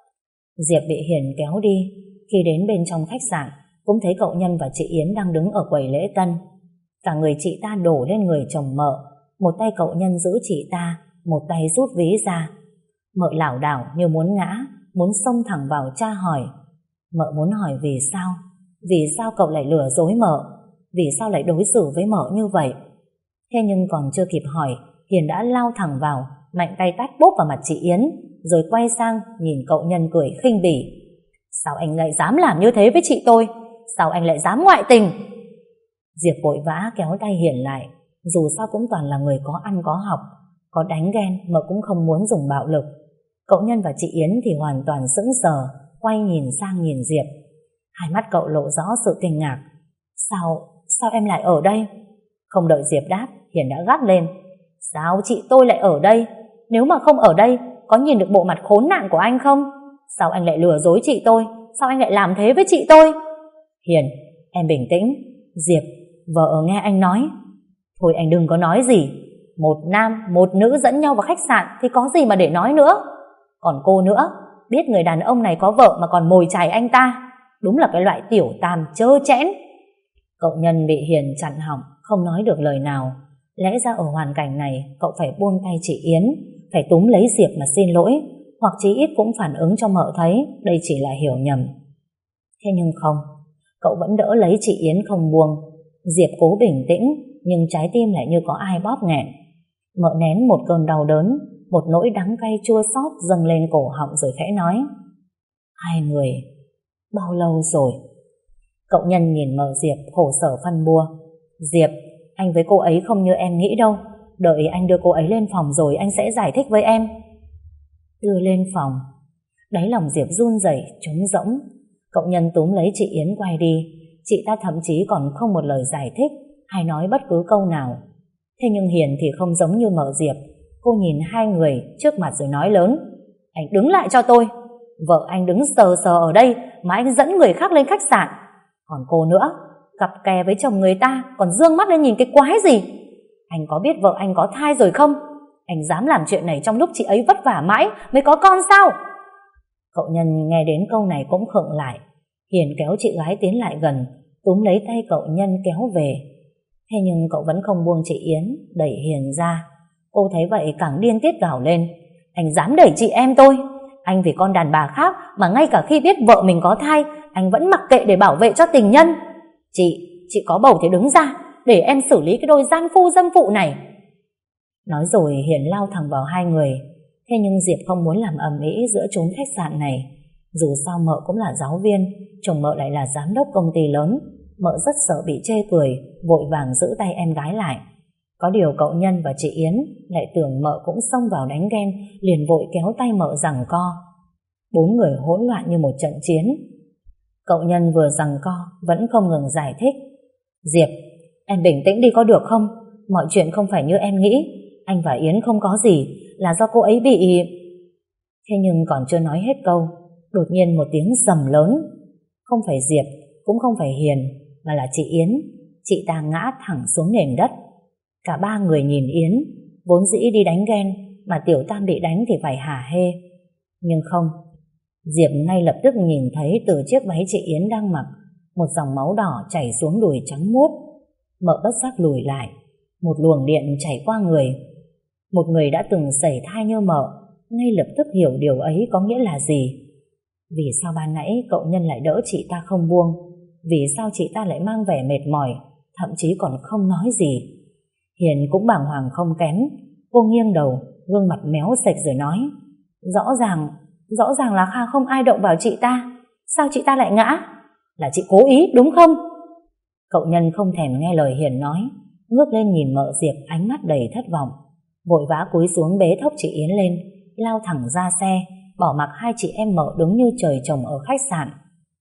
Diệp bị Hiền kéo đi. Khi đến bên trong khách sạn, cũng thấy cậu Nhân và chị Yến đang đứng ở quầy lễ tân. Cả người chị ta đổ lên người chồng mợ. Một tay cậu Nhân giữ chị ta, một tay rút ví ra. Mợ lảo đảo như muốn ngã, muốn xông thẳng vào tra hỏi. Mợ muốn hỏi vì sao? Vì sao cậu lại lừa dối mợ? Vì sao lại đối xử với mợ như vậy? Thế nhưng còn chưa kịp hỏi, Hiền đã lao thẳng vào, mạnh tay tát bốp vào mặt chị Yến, rồi quay sang nhìn cậu Nhân cười khinh bỉ: Sao anh lại dám làm như thế với chị tôi? Sao anh lại dám ngoại tình? Diệp vội vã kéo tay Hiền lại. Dù sao cũng toàn là người có ăn có học, có đánh ghen mợ cũng không muốn dùng bạo lực. Cậu Nhân và chị Yến thì hoàn toàn sững sờ, quay nhìn sang nhìn Diệp. Hai mắt cậu lộ rõ sự kinh ngạc. Sao, sao em lại ở đây? Không đợi Diệp đáp, Hiền đã gắt lên: Sao chị tôi lại ở đây? Nếu mà không ở đây, có nhìn được bộ mặt khốn nạn của anh không? Sao anh lại lừa dối chị tôi? Sao anh lại làm thế với chị tôi? Hiền, em bình tĩnh. Diệp, vợ nghe anh nói. Thôi anh đừng có nói gì. Một nam, một nữ dẫn nhau vào khách sạn thì có gì mà để nói nữa. Còn cô nữa, biết người đàn ông này có vợ mà còn mồi chài anh ta, đúng là cái loại tiểu tam chơ chẽn. Cậu Nhân bị Hiền chặn họng, không nói được lời nào. Lẽ ra ở hoàn cảnh này cậu phải buông tay chị Yến, phải túm lấy Diệp mà xin lỗi, hoặc chí ít cũng phản ứng cho mợ thấy đây chỉ là hiểu nhầm. Thế nhưng không, cậu vẫn đỡ lấy chị Yến không buông. Diệp cố bình tĩnh, nhưng trái tim lại như có ai bóp nghẹn. Mợ nén một cơn đau đớn, một nỗi đắng cay chua xót dâng lên cổ họng rồi khẽ nói: Hai người bao lâu rồi? Cậu Nhân nhìn mợ Diệp khổ sở phân bua: Diệp, anh với cô ấy không như em nghĩ đâu. Đợi anh đưa cô ấy lên phòng rồi anh sẽ giải thích với em. Đưa lên phòng? Đáy lòng Diệp run rẩy trống rỗng. Cậu Nhân túm lấy chị Yến quay đi. Chị ta thậm chí còn không một lời giải thích hay nói bất cứ câu nào. Thế nhưng Hiền thì không giống như mợ Diệp. Cô nhìn hai người trước mặt rồi nói lớn: Anh đứng lại cho tôi. Vợ anh đứng sờ sờ ở đây mà anh dẫn người khác lên khách sạn. Còn cô nữa, cặp kè với chồng người ta còn dương mắt lên nhìn cái quái gì? Anh có biết vợ anh có thai rồi không? Anh dám làm chuyện này trong lúc chị ấy vất vả mãi mới có con sao? Cậu Nhân nghe đến câu này cũng khựng lại. Hiền kéo chị gái tiến lại gần, túm lấy tay cậu Nhân kéo về. Thế nhưng cậu vẫn không buông chị Yến, đẩy Hiền ra. Cô thấy vậy càng điên tiết gào lên. Anh dám đẩy chị em tôi? Anh vì con đàn bà khác mà ngay cả khi biết vợ mình có thai, anh vẫn mặc kệ để bảo vệ cho tình nhân. Chị, chị có bầu thì đứng ra, để em xử lý cái đôi gian phu dâm phụ này. Nói rồi Hiền lao thẳng vào hai người. Thế nhưng Diệp không muốn làm ầm ĩ giữa chốn khách sạn này. Dù sao mợ cũng là giáo viên, chồng mợ lại là giám đốc công ty lớn. Mợ rất sợ bị chê cười, vội vàng giữ tay em gái lại. Có điều cậu Nhân và chị Yến lại tưởng mợ cũng xông vào đánh ghen, liền vội kéo tay mợ giằng co. Bốn người hỗn loạn như một trận chiến. Cậu Nhân vừa giằng co vẫn không ngừng giải thích. Diệp, em bình tĩnh đi có được không? Mọi chuyện không phải như em nghĩ. Anh và Yến không có gì, là do cô ấy bị... Thế nhưng còn chưa nói hết câu, đột nhiên một tiếng sầm lớn. Không phải Diệp, cũng không phải Hiền, mà là chị Yến. Chị ta ngã thẳng xuống nền đất. Cả ba người nhìn Yến. Vốn dĩ đi đánh ghen, mà Tiểu Tam bị đánh thì phải hả hê. Nhưng không, Diệp ngay lập tức nhìn thấy từ chiếc váy chị Yến đang mặc, một dòng máu đỏ chảy xuống đùi trắng muốt. Mợ bất giác lùi lại. Một luồng điện chảy qua người. Một người đã từng sẩy thai như mợ ngay lập tức hiểu điều ấy có nghĩa là gì. Vì sao ban nãy cậu Nhân lại đỡ chị ta không buông? Vì sao chị ta lại mang vẻ mệt mỏi, thậm chí còn không nói gì? Hiền cũng bàng hoàng không kém. Cô nghiêng đầu, gương mặt méo sệch rồi nói. Rõ ràng, rõ ràng là Kha không ai động vào chị ta. Sao chị ta lại ngã? Là chị cố ý đúng không? Cậu Nhân không thèm nghe lời Hiền nói, ngước lên nhìn mợ Diệp ánh mắt đầy thất vọng. Vội vã cúi xuống bế thốc chị Yến lên, lao thẳng ra xe, bỏ mặc hai chị em mợ đứng như trời trồng ở khách sạn.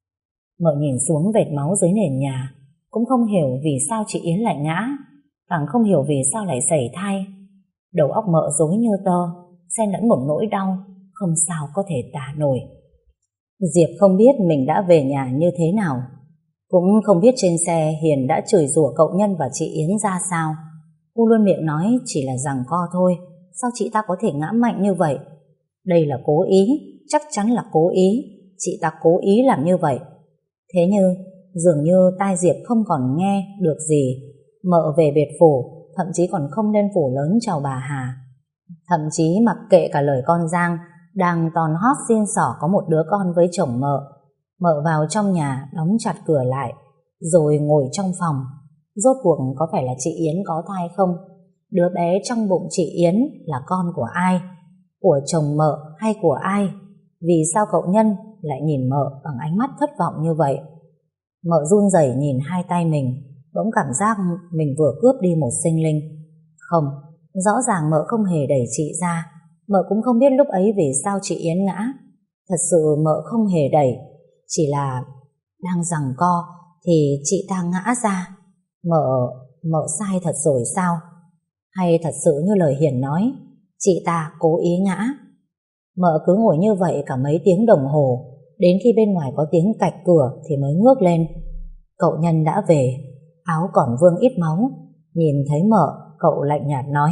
Mợ nhìn xuống vệt máu dưới nền nhà, cũng không hiểu vì sao chị Yến lại ngã, càng không hiểu vì sao lại sẩy thai. Đầu óc mợ rối như tơ, xen lẫn một nỗi đau không sao có thể tả nổi. Diệp không biết mình đã về nhà như thế nào, cũng không biết trên xe Hiền đã chửi rủa cậu Nhân và chị Yến ra sao. Cô luôn miệng nói chỉ là giằng co thôi, sao chị ta có thể ngã mạnh như vậy? Đây là cố ý, chắc chắn là cố ý. Chị ta cố ý làm như vậy. Thế nhưng dường như tai Diệp không còn nghe được gì. Mợ về biệt phủ, thậm chí còn không lên phủ lớn chào bà Hà. Thậm chí mặc kệ cả lời con Giang đang tòn hót xin xỏ có một đứa con với chồng mợ. Mợ vào trong nhà đóng chặt cửa lại, rồi ngồi trong phòng. Rốt cuộc có phải là chị Yến có thai không? Đứa bé trong bụng chị Yến là con của ai? Của chồng mợ hay của ai? Vì sao cậu Nhân lại nhìn mợ bằng ánh mắt thất vọng như vậy? Mợ run rẩy nhìn hai tay mình, bỗng cảm giác mình vừa cướp đi một sinh linh. Không, rõ ràng mợ không hề đẩy chị ra. Mợ cũng không biết lúc ấy vì sao chị Yến ngã. Thật sự mợ không hề đẩy, chỉ là đang giằng co thì chị ta ngã ra. Mợ, mợ sai thật rồi sao? Hay thật sự như lời Hiền nói, chị ta cố ý ngã? Mợ cứ ngồi như vậy cả mấy tiếng đồng hồ, đến khi bên ngoài có tiếng cạch cửa thì mới ngước lên. Cậu Nhân đã về, áo còn vương ít máu. Nhìn thấy mợ, cậu lạnh nhạt nói,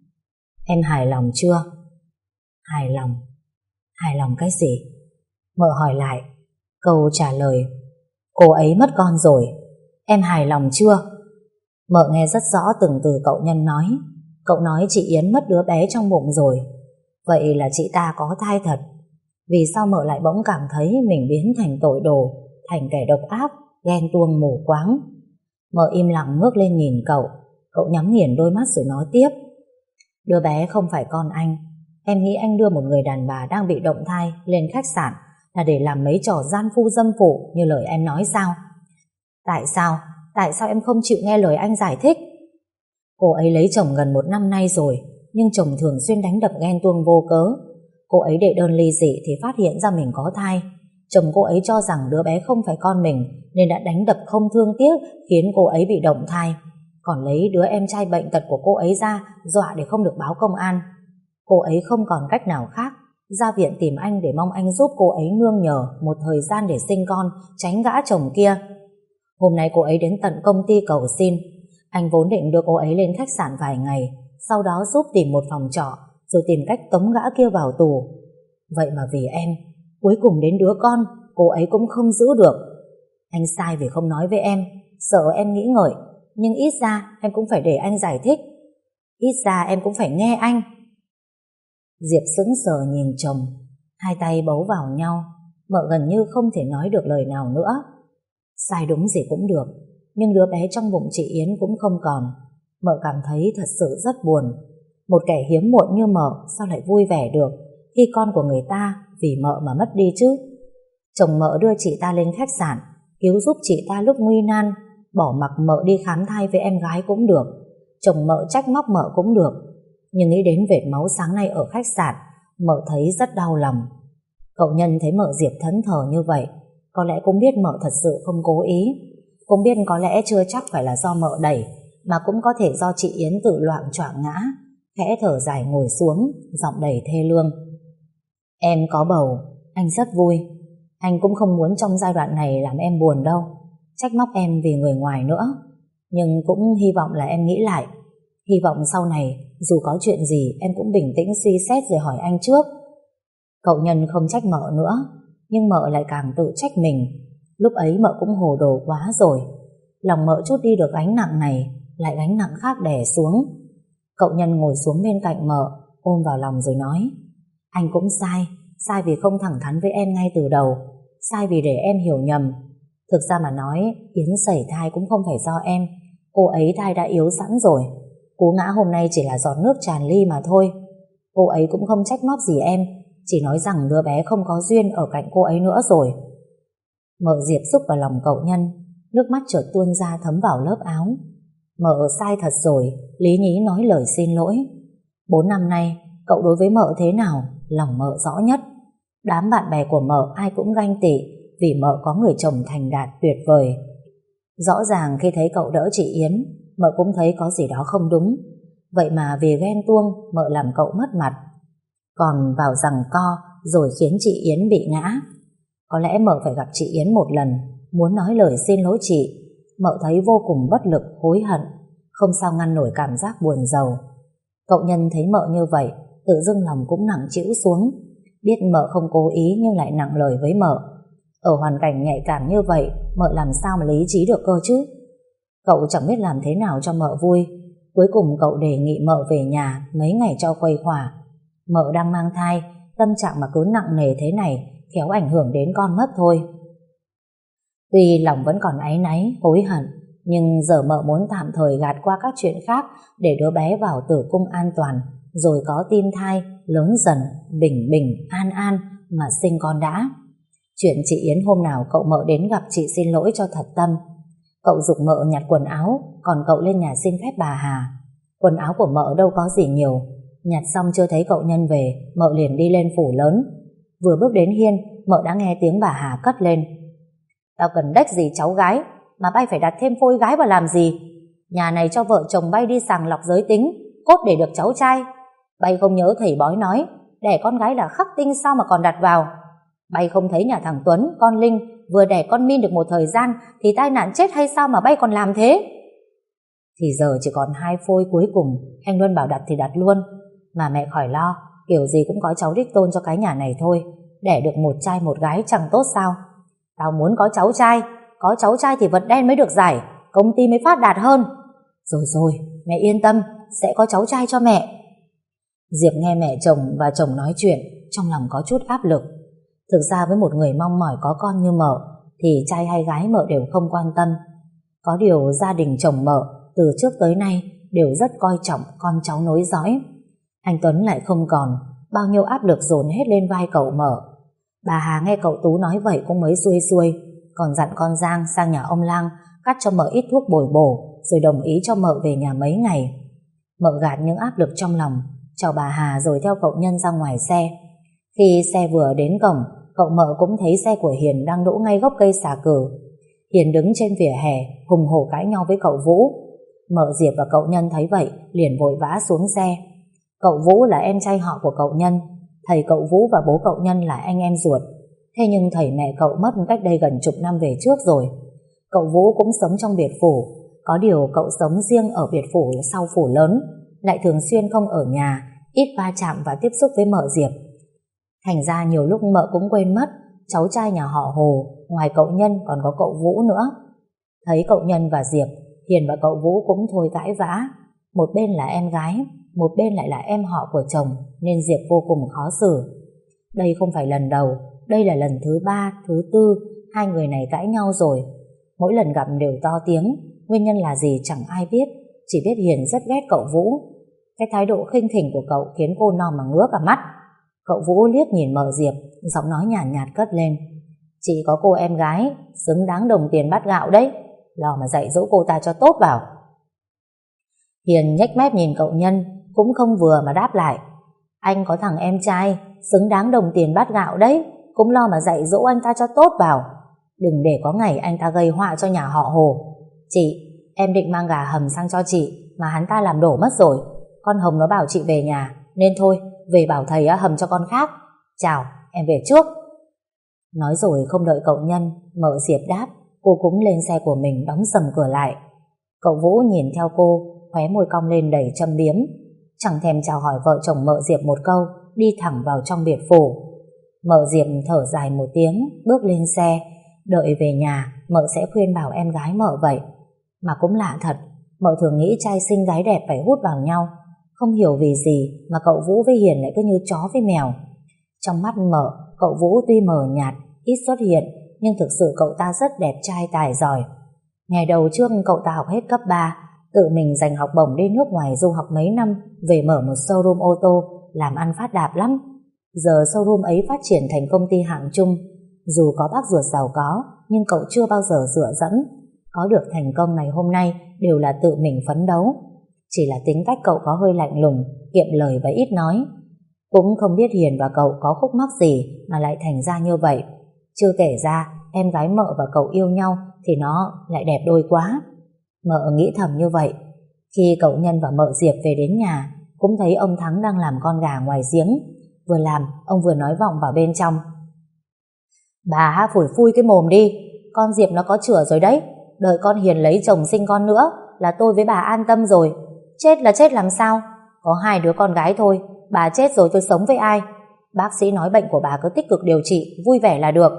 em hài lòng chưa? Hài lòng? Hài lòng cái gì? Mợ hỏi lại. Câu trả lời, cô ấy mất con rồi, em hài lòng chưa? Mợ nghe rất rõ từng từ cậu Nhân nói. Cậu nói chị Yến mất đứa bé trong bụng rồi. Vậy là chị ta có thai thật. Vì sao mợ lại bỗng cảm thấy mình biến thành tội đồ, thành kẻ độc ác, ghen tuông mù quáng? Mợ im lặng ngước lên nhìn cậu. Cậu nhắm nghiền đôi mắt rồi nói tiếp. Đứa bé không phải con anh. Em nghĩ anh đưa một người đàn bà đang bị động thai lên khách sạn là để làm mấy trò gian phu dâm phụ như lời em nói sao? Tại sao? Tại sao em không chịu nghe lời anh giải thích? Cô ấy lấy chồng gần một năm nay rồi, nhưng chồng thường xuyên đánh đập ghen tuông vô cớ. Cô ấy đệ đơn ly dị thì phát hiện ra mình có thai. Chồng cô ấy cho rằng đứa bé không phải con mình nên đã đánh đập không thương tiếc, khiến cô ấy bị động thai. Còn lấy đứa em trai bệnh tật của cô ấy ra dọa để không được báo công an. Cô ấy không còn cách nào khác, ra viện tìm anh để mong anh giúp cô ấy nương nhờ một thời gian để sinh con, tránh gã chồng kia. Hôm nay cô ấy đến tận công ty cầu xin. Anh vốn định đưa cô ấy lên khách sạn vài ngày, sau đó giúp tìm một phòng trọ, rồi tìm cách tống gã kia vào tù. Vậy mà vì em, cuối cùng đến đứa con cô ấy cũng không giữ được. Anh sai vì không nói với em, sợ em nghĩ ngợi, nhưng ít ra em cũng phải để anh giải thích. Ít ra em cũng phải nghe anh. Diệp sững sờ nhìn chồng, hai tay bấu vào nhau. Mợ gần như không thể nói được lời nào nữa. Sai đúng gì cũng được, nhưng đứa bé trong bụng chị Yến cũng không còn. Mợ cảm thấy thật sự rất buồn. Một kẻ hiếm muộn như mợ sao lại vui vẻ được khi con của người ta vì mợ mà mất đi chứ. Chồng mợ đưa chị ta lên khách sạn, cứu giúp chị ta lúc nguy nan, bỏ mặc mợ đi khám thai với em gái cũng được. Chồng mợ trách móc mợ cũng được. Nhưng nghĩ đến vệt máu sáng nay ở khách sạn, mợ thấy rất đau lòng. Cậu Nhân thấy mợ Diệp thẫn thờ như vậy, có lẽ cũng biết mợ thật sự không cố ý, cũng biết có lẽ chưa chắc phải là do mợ đẩy, mà cũng có thể do chị Yến tự loạng choạng ngã. Khẽ thở dài ngồi xuống, giọng đầy thê lương. Em có bầu, anh rất vui. Anh cũng không muốn trong giai đoạn này làm em buồn đâu, trách móc em vì người ngoài nữa. Nhưng cũng hy vọng là em nghĩ lại. Hy vọng sau này dù có chuyện gì em cũng bình tĩnh suy xét rồi hỏi anh trước. Cậu Nhân không trách mợ nữa, nhưng mợ lại càng tự trách mình. Lúc ấy mợ cũng hồ đồ quá rồi. Lòng mợ chút đi được gánh nặng này, lại gánh nặng khác đè xuống. Cậu Nhân ngồi xuống bên cạnh mợ, ôm vào lòng rồi nói: Anh cũng sai, sai vì không thẳng thắn với em ngay từ đầu, sai vì để em hiểu nhầm. Thực ra mà nói, Yến sẩy thai cũng không phải do em. Cô ấy thai đã yếu sẵn rồi. Cú ngã hôm nay chỉ là giọt nước tràn ly mà thôi. Cô ấy cũng không trách móc gì em, chỉ nói rằng đứa bé không có duyên ở cạnh cô ấy nữa rồi. Mợ Diệp xúc vào lòng cậu Nhân, nước mắt chợt tuôn ra thấm vào lớp áo. Mợ sai thật rồi, lý nhí nói lời xin lỗi. Bốn năm nay, cậu đối với mợ thế nào, lòng mợ rõ nhất. Đám bạn bè của mợ ai cũng ganh tị vì mợ có người chồng thành đạt tuyệt vời. Rõ ràng khi thấy cậu đỡ chị Yến, mợ cũng thấy có gì đó không đúng. Vậy mà vì ghen tuông, mợ làm cậu mất mặt, còn vào giằng co rồi khiến chị Yến bị ngã. Có lẽ mợ phải gặp chị Yến một lần, muốn nói lời xin lỗi chị. Mợ thấy vô cùng bất lực, hối hận, không sao ngăn nổi cảm giác buồn rầu. Cậu Nhân thấy mợ như vậy, tự dưng lòng cũng nặng trĩu xuống. Biết mợ không cố ý nhưng lại nặng lời với mợ. Ở hoàn cảnh nhạy cảm như vậy, mợ làm sao mà lý trí được cơ chứ. Cậu chẳng biết làm thế nào cho mợ vui. Cuối cùng cậu đề nghị mợ về nhà mấy ngày cho khuây khỏa. Mợ đang mang thai, tâm trạng mà cứ nặng nề thế này khéo ảnh hưởng đến con mất thôi. Tuy lòng vẫn còn áy náy, hối hận, nhưng giờ mợ muốn tạm thời gạt qua các chuyện khác để đứa bé vào tử cung an toàn, rồi có tim thai, lớn dần, bình bình, an an mà sinh con đã. Chuyện chị Yến hôm nào cậu mợ đến gặp chị xin lỗi cho thật tâm. Cậu giục mợ nhặt quần áo, còn cậu lên nhà xin phép bà Hà. Quần áo của mợ đâu có gì nhiều. Nhặt xong chưa thấy cậu Nhân về, mợ liền đi lên phủ lớn. Vừa bước đến hiên, mợ đã nghe tiếng bà Hà cất lên: Tao cần đếch gì cháu gái, mà bay phải đặt thêm phôi gái vào làm gì? Nhà này cho vợ chồng bay đi sàng lọc giới tính, cốt để được cháu trai. Bay không nhớ thầy bói nói, đẻ con gái là khắc tinh sao mà còn đặt vào? Bay không thấy nhà thằng Tuấn, con Linh vừa đẻ con Min được một thời gian thì tai nạn chết hay sao mà bay còn làm thế? Thì giờ chỉ còn hai phôi cuối cùng, anh Luân bảo đặt thì đặt luôn. Mà mẹ khỏi lo, kiểu gì cũng có cháu đích tôn cho cái nhà này thôi. Đẻ được một trai một gái chẳng tốt sao? Tao muốn có cháu trai, có cháu trai thì vật đen mới được giải, công ty mới phát đạt hơn. Rồi rồi, mẹ yên tâm, sẽ có cháu trai cho mẹ. Diệp nghe mẹ chồng và chồng nói chuyện, trong lòng có chút áp lực. Thực ra với một người mong mỏi có con như mợ, thì trai hay gái mợ đều không quan tâm. Có điều gia đình chồng mợ từ trước tới nay đều rất coi trọng con cháu nối dõi. Anh Tuấn lại không còn, bao nhiêu áp lực dồn hết lên vai cậu mợ. Bà Hà nghe cậu Tú nói vậy cũng mới xuôi xuôi, còn dặn con Giang sang nhà ông Lang cắt cho mợ ít thuốc bồi bổ, rồi đồng ý cho mợ về nhà mấy ngày. Mợ gạt những áp lực trong lòng, chào bà Hà rồi theo cậu Nhân ra ngoài xe. Khi xe vừa đến cổng, cậu mợ cũng thấy xe của Hiền đang đỗ ngay gốc cây xà cừ. Hiền đứng trên vỉa hè hùng hổ cãi nhau với cậu Vũ. Mợ Diệp và cậu Nhân thấy vậy liền vội vã xuống xe. Cậu Vũ là em trai họ của cậu Nhân. Thầy cậu Vũ và bố cậu Nhân là anh em ruột. Thế nhưng thầy mẹ cậu mất cách đây gần chục năm về trước rồi. Cậu Vũ cũng sống trong biệt phủ, Có điều cậu sống riêng ở biệt phủ sau phủ lớn, lại thường xuyên không ở nhà, ít va chạm và tiếp xúc với mợ Diệp. Thành ra nhiều lúc mợ cũng quên mất cháu trai nhà họ Hồ, ngoài cậu Nhân còn có cậu Vũ nữa. Thấy cậu Nhân và Diệp, Hiền và cậu Vũ cũng thôi cãi vã. Một bên là em gái, một bên lại là em họ của chồng, nên Diệp vô cùng khó xử. Đây không phải lần đầu, đây là lần thứ ba, thứ tư hai người này cãi nhau rồi. Mỗi lần gặp đều to tiếng, nguyên nhân là gì chẳng ai biết, chỉ biết Hiền rất ghét cậu Vũ. Cái thái độ khinh khỉnh của cậu khiến cô no mà ngứa cả mắt. Cậu Vũ liếc nhìn mợ Diệp, giọng nói nhàn nhạt, nhạt cất lên: chị có cô em gái xứng đáng đồng tiền bát gạo đấy, lo mà dạy dỗ cô ta cho tốt vào. Hiền nhếch mép nhìn cậu Nhân, cũng không vừa mà đáp lại: anh có thằng em trai xứng đáng đồng tiền bát gạo đấy, cũng lo mà dạy dỗ anh ta cho tốt vào, đừng để có ngày anh ta gây họa cho nhà họ Hồ. Chị, em định mang gà hầm sang cho chị mà hắn ta làm đổ mất rồi. Con Hồng nó bảo chị về nhà, nên thôi về bảo thầy hầm cho con khác. Chào, em về trước. Nói rồi không đợi cậu Nhân, mợ Diệp đáp, cô cũng lên xe của mình đóng sầm cửa lại. Cậu Vũ nhìn theo cô, khóe môi cong lên đầy châm biếm, chẳng thèm chào hỏi vợ chồng mợ Diệp một câu, đi thẳng vào trong biệt phủ. Mợ Diệp thở dài một tiếng, bước lên xe. Đợi về nhà, mợ sẽ khuyên bảo em gái mợ vậy. Mà cũng lạ thật, mợ thường nghĩ trai xinh gái đẹp phải hút vào nhau. Không hiểu vì gì mà cậu Vũ với Hiền lại cứ như chó với mèo. Trong mắt mợ, cậu Vũ tuy mờ nhạt, ít xuất hiện, nhưng thực sự cậu ta rất đẹp trai tài giỏi. Ngày đầu trước cậu ta học hết cấp ba, tự mình giành học bổng đi nước ngoài du học mấy năm, về mở một showroom ô tô, làm ăn phát đạt lắm. Giờ showroom ấy phát triển thành công ty hạng trung. Dù có bác ruột giàu có, nhưng cậu chưa bao giờ dựa dẫm. Có được thành công ngày hôm nay đều là tự mình phấn đấu. Chỉ là tính cách cậu có hơi lạnh lùng, kiệm lời và ít nói. Cũng không biết Hiền và cậu có khúc mắc gì mà lại thành ra như vậy. Chưa kể ra em gái mợ và cậu yêu nhau thì nó lại đẹp đôi quá. Mợ nghĩ thầm như vậy. Khi cậu Nhân và mợ Diệp về đến nhà, cũng thấy ông Thắng đang làm con gà ngoài giếng. Vừa làm, ông vừa nói vọng vào bên trong: bà phủi phui cái mồm đi, con Diệp nó có chửa rồi đấy. Đợi con Hiền lấy chồng sinh con nữa là tôi với bà an tâm rồi. Chết là chết làm sao, có hai đứa con gái thôi, bà chết rồi tôi sống với ai. Bác sĩ nói bệnh của bà cứ tích cực điều trị, vui vẻ là được.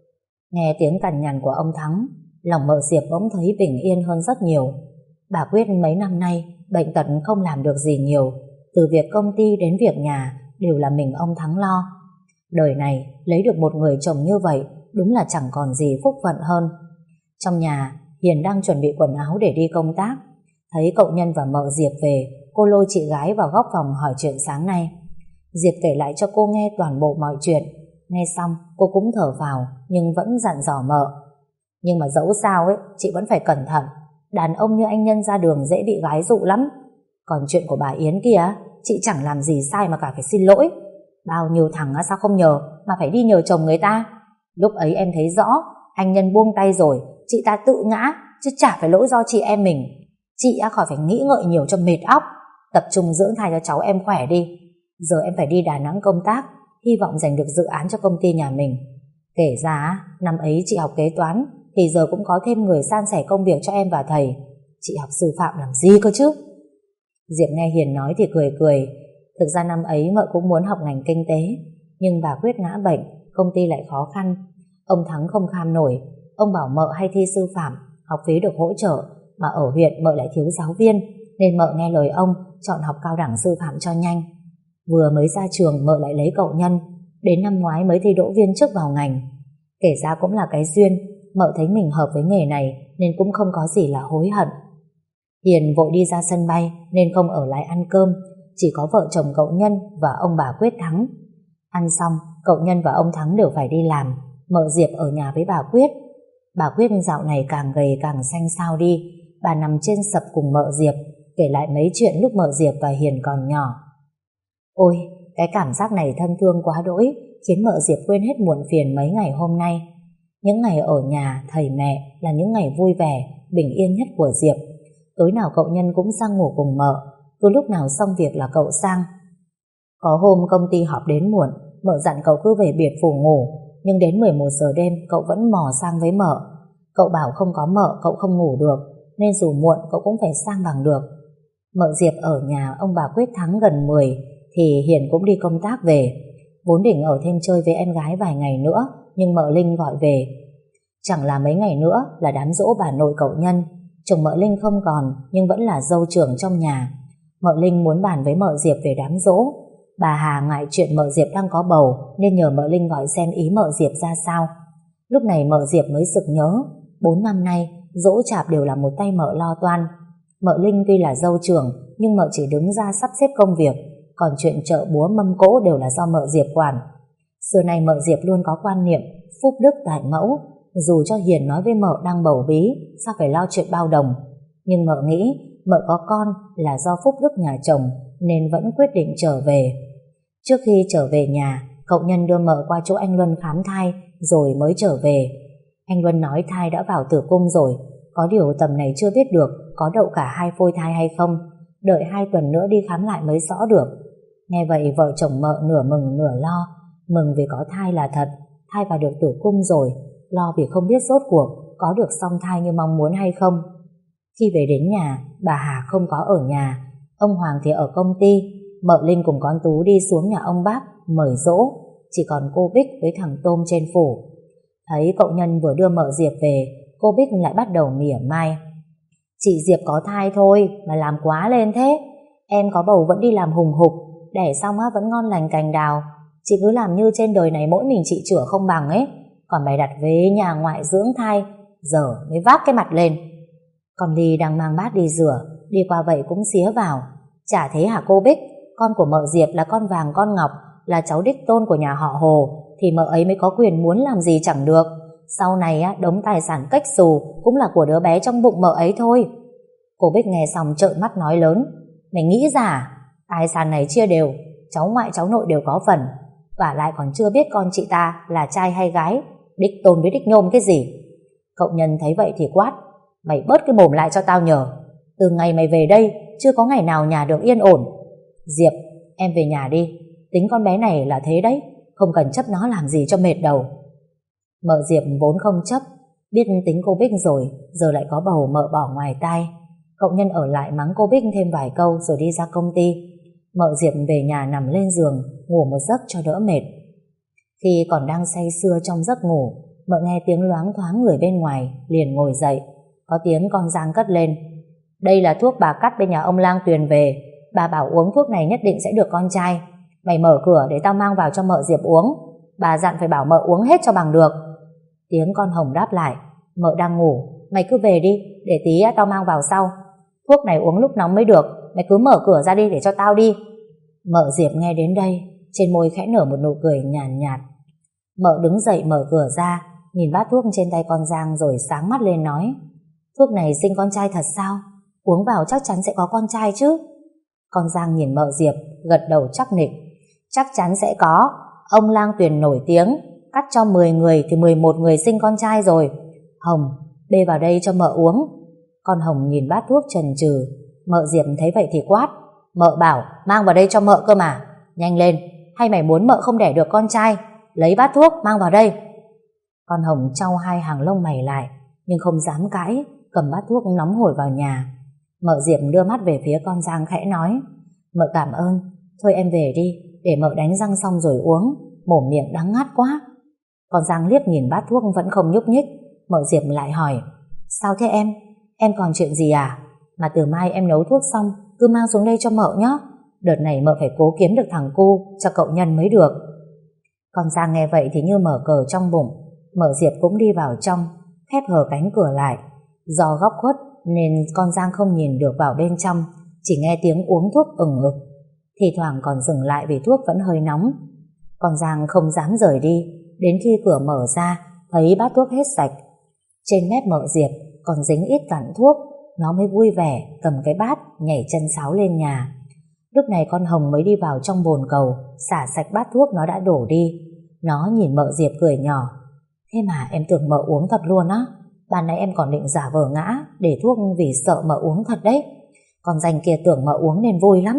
Nghe tiếng cằn nhằn của ông Thắng, lòng mợ Diệp bỗng thấy bình yên hơn rất nhiều. Bà Quyết mấy năm nay bệnh tật không làm được gì nhiều, từ việc công ty đến việc nhà đều là mình ông Thắng lo. Đời này lấy được một người chồng như vậy đúng là chẳng còn gì phúc phận hơn. Trong nhà, Hiền đang chuẩn bị quần áo để đi công tác. Thấy cậu Nhân và mợ Diệp về, cô lôi chị gái vào góc phòng hỏi chuyện sáng nay. Diệp kể lại cho cô nghe toàn bộ mọi chuyện. Nghe xong cô cũng thở phào, nhưng vẫn dặn dò mợ: nhưng mà dẫu sao ấy, chị vẫn phải cẩn thận. Đàn ông như anh Nhân ra đường dễ bị gái dụ lắm. Còn chuyện của bà Yến kia, chị chẳng làm gì sai mà cả phải xin lỗi. Bao nhiêu thằng sao không nhờ mà phải đi nhờ chồng người ta. Lúc ấy em thấy rõ anh Nhân buông tay rồi, chị ta tự ngã, chứ chả phải lỗi do chị em mình. Chị khỏi phải nghĩ ngợi nhiều cho mệt óc, tập trung dưỡng thai cho cháu em khỏe đi. Giờ em phải đi Đà Nẵng công tác, hy vọng giành được dự án cho công ty nhà mình. Kể ra năm ấy chị học kế toán, thì giờ cũng có thêm người san sẻ công việc cho em và thầy. Chị học sư phạm làm gì cơ chứ? Diệp nghe Hiền nói thì cười cười. Thực ra năm ấy mợ cũng muốn học ngành kinh tế, nhưng bà Quyết ngã bệnh, công ty lại khó khăn. Ông Thắng không kham nổi, ông bảo mợ hay thi sư phạm, học phí được hỗ trợ, mà ở huyện mợ lại thiếu giáo viên, nên mợ nghe lời ông chọn học cao đẳng sư phạm cho nhanh. Vừa mới ra trường mợ lại lấy cậu Nhân, đến năm ngoái mới thi đỗ viên chức vào ngành. Kể ra cũng là cái duyên, mợ thấy mình hợp với nghề này nên cũng không có gì là hối hận. Hiền vội đi ra sân bay nên không ở lại ăn cơm, chỉ có vợ chồng cậu Nhân và ông bà Quyết Thắng. Ăn xong, cậu Nhân và ông Thắng đều phải đi làm, mợ Diệp ở nhà với bà Quyết. Bà Quyết dạo này càng gầy càng xanh xao đi. Bà nằm trên sập cùng mợ Diệp, kể lại mấy chuyện lúc mợ Diệp và Hiền còn nhỏ. Ôi, cái cảm giác này thân thương quá đỗi, khiến mợ Diệp quên hết muộn phiền mấy ngày hôm nay. Những ngày ở nhà thầy mẹ là những ngày vui vẻ, bình yên nhất của Diệp. Tối nào cậu Nhân cũng sang ngủ cùng mợ, cứ lúc nào xong việc là cậu sang. Có hôm công ty họp đến muộn, mợ dặn cậu cứ về biệt phủ ngủ, nhưng đến mười một giờ đêm cậu vẫn mò sang với mợ. Cậu bảo không có mợ cậu không ngủ được. nên dù muộn cậu cũng phải sang bằng được. Mợ Diệp ở nhà ông bà Quyết Thắng gần mười thì Hiền cũng đi công tác về. Vốn định ở thêm chơi với em gái vài ngày nữa, nhưng mợ Linh gọi về. Chẳng là mấy ngày nữa là đám giỗ bà nội cậu Nhân. Chồng mợ Linh không còn nhưng vẫn là dâu trưởng trong nhà. Mợ Linh muốn bàn với mợ Diệp về đám giỗ. Bà Hà ngại chuyện mợ Diệp đang có bầu nên nhờ mợ Linh gọi xem ý mợ Diệp ra sao. Lúc này mợ Diệp mới sực nhớ, bốn năm nay giỗ chạp đều là một tay mợ lo toan. Mợ Linh tuy là dâu trưởng nhưng mợ chỉ đứng ra sắp xếp công việc, còn chuyện chợ búa mâm cỗ đều là do mợ Diệp quản. Xưa nay mợ Diệp luôn có quan niệm phúc đức tại mẫu. Dù cho Hiền nói với mợ đang bầu bí, sao phải lo chuyện bao đồng, nhưng mợ nghĩ mợ có con là do phúc đức nhà chồng nên vẫn quyết định trở về. Trước khi trở về nhà, cậu Nhân đưa mợ qua chỗ anh Luân khám thai rồi mới trở về. Anh Luân nói thai đã vào tử cung rồi, có điều tầm này chưa biết được có đậu cả hai phôi thai hay không, đợi hai tuần nữa đi khám lại mới rõ được. Nghe vậy vợ chồng mợ nửa mừng nửa lo, mừng vì có thai là thật, thai vào được tử cung rồi, lo vì không biết rốt cuộc có được song thai như mong muốn hay không. Khi về đến nhà, bà Hà không có ở nhà, ông Hoàng thì ở công ty, mợ Linh cùng con Tú đi xuống nhà ông bác mời giỗ, chỉ còn cô Bích với thằng Tôm trên phủ. Thấy cậu Nhân vừa đưa mợ Diệp về, cô Bích lại bắt đầu mỉa mai. Chị Diệp có thai thôi mà làm quá lên thế, em có bầu vẫn đi làm hùng hục, đẻ xong á vẫn ngon lành cành đào, chị cứ làm như trên đời này mỗi mình chị chữa không bằng ấy, còn mày đặt về nhà ngoại dưỡng thai, giờ mới vác cái mặt lên. Con Ly đang mang bát đi rửa, đi qua vậy cũng xía vào. Chả thế hả cô Bích, con của mợ Diệp là con vàng con ngọc, là cháu đích tôn của nhà họ Hồ, thì mợ ấy mới có quyền muốn làm gì chẳng được. Sau này á, đống tài sản cách xù cũng là của đứa bé trong bụng mợ ấy thôi. Cô Bích nghe xong trợn mắt nói lớn. Mày nghĩ ra tài sản này chia đều, cháu ngoại cháu nội đều có phần, và lại còn chưa biết con chị ta là trai hay gái, đích tôn với đích nhôm cái gì. Cậu Nhân thấy vậy thì quát. Mày bớt cái mồm lại cho tao nhờ, từ ngày mày về đây chưa có ngày nào nhà được yên ổn. Diệp, em về nhà đi, tính con bé này là thế đấy, không cần chấp nó làm gì cho mệt đầu. Mợ Diệp vốn không chấp, biết tính cô Bích rồi, giờ lại có bầu mợ bỏ ngoài tai. Cậu Nhân ở lại mắng cô Bích thêm vài câu rồi đi ra công ty. Mợ Diệp về nhà nằm lên giường ngủ một giấc cho đỡ mệt. Khi còn đang say sưa trong giấc ngủ, mợ nghe tiếng loáng thoáng người bên ngoài, liền ngồi dậy. Có tiếng con Giang cất lên. Đây là thuốc bà cắt bên nhà ông Lang Tuyền về, bà bảo uống thuốc này nhất định sẽ được con trai. Mày mở cửa để tao mang vào cho mợ Diệp uống, bà dặn phải bảo mợ uống hết cho bằng được. Tiếng con Hồng đáp lại. Mợ đang ngủ, mày cứ về đi, để tí tao mang vào sau. Thuốc này uống lúc nóng mới được, mày cứ mở cửa ra đi để cho tao đi. Mợ Diệp nghe đến đây, trên môi khẽ nở một nụ cười nhàn nhạt, nhạt. Mợ đứng dậy mở cửa ra, nhìn bát thuốc trên tay con Giang rồi sáng mắt lên nói. Thuốc này sinh con trai thật sao? Uống vào chắc chắn sẽ có con trai chứ? Con Giang nhìn mợ Diệp, gật đầu chắc nịch. Chắc chắn sẽ có, ông Lang Tuyền nổi tiếng, cắt cho mười người thì mười một người sinh con trai rồi. Hồng, bê vào đây cho mợ uống. Con Hồng nhìn bát thuốc chần chừ. Mợ Diệp thấy vậy thì quát. Mợ bảo mang vào đây cho mợ cơ mà, nhanh lên, hay mày muốn mợ không đẻ được con trai? Lấy bát thuốc mang vào đây. Con Hồng trao hai hàng lông mày lại, nhưng không dám cãi, cầm bát thuốc nóng hổi vào nhà. Mợ Diệp đưa mắt về phía con Giang khẽ nói. Mợ cảm ơn, thôi em về đi, để mợ đánh răng xong rồi uống, mồm miệng đắng ngắt quá. Con Giang liếc nhìn bát thuốc vẫn không nhúc nhích. Mợ Diệp lại hỏi. Sao thế em? Em còn chuyện gì à? Mà từ mai em nấu thuốc xong cứ mang xuống đây cho mợ nhé. Đợt này mợ phải cố kiếm được thằng cu cho cậu Nhân mới được. Con Giang nghe vậy thì như mở cờ trong bụng. Mợ Diệp cũng đi vào trong, khép hờ cánh cửa lại. Do góc khuất nên con Giang không nhìn được vào bên trong, chỉ nghe tiếng uống thuốc ừng ực, thì thoảng còn dừng lại vì thuốc vẫn hơi nóng. Con Giang không dám rời đi, đến khi cửa mở ra thấy bát thuốc hết sạch. Trên mép mợ Diệp còn dính ít cặn thuốc, nó mới vui vẻ cầm cái bát nhảy chân sáo lên nhà. Lúc này con Hồng mới đi vào trong bồn cầu xả sạch bát thuốc nó đã đổ đi. Nó nhìn mợ Diệp cười nhỏ. Thế mà em tưởng mợ uống thật luôn á? Ban nãy em còn định giả vờ ngã để thuốc vì sợ mợ uống thật đấy. Con danh kia tưởng mợ uống nên vui lắm.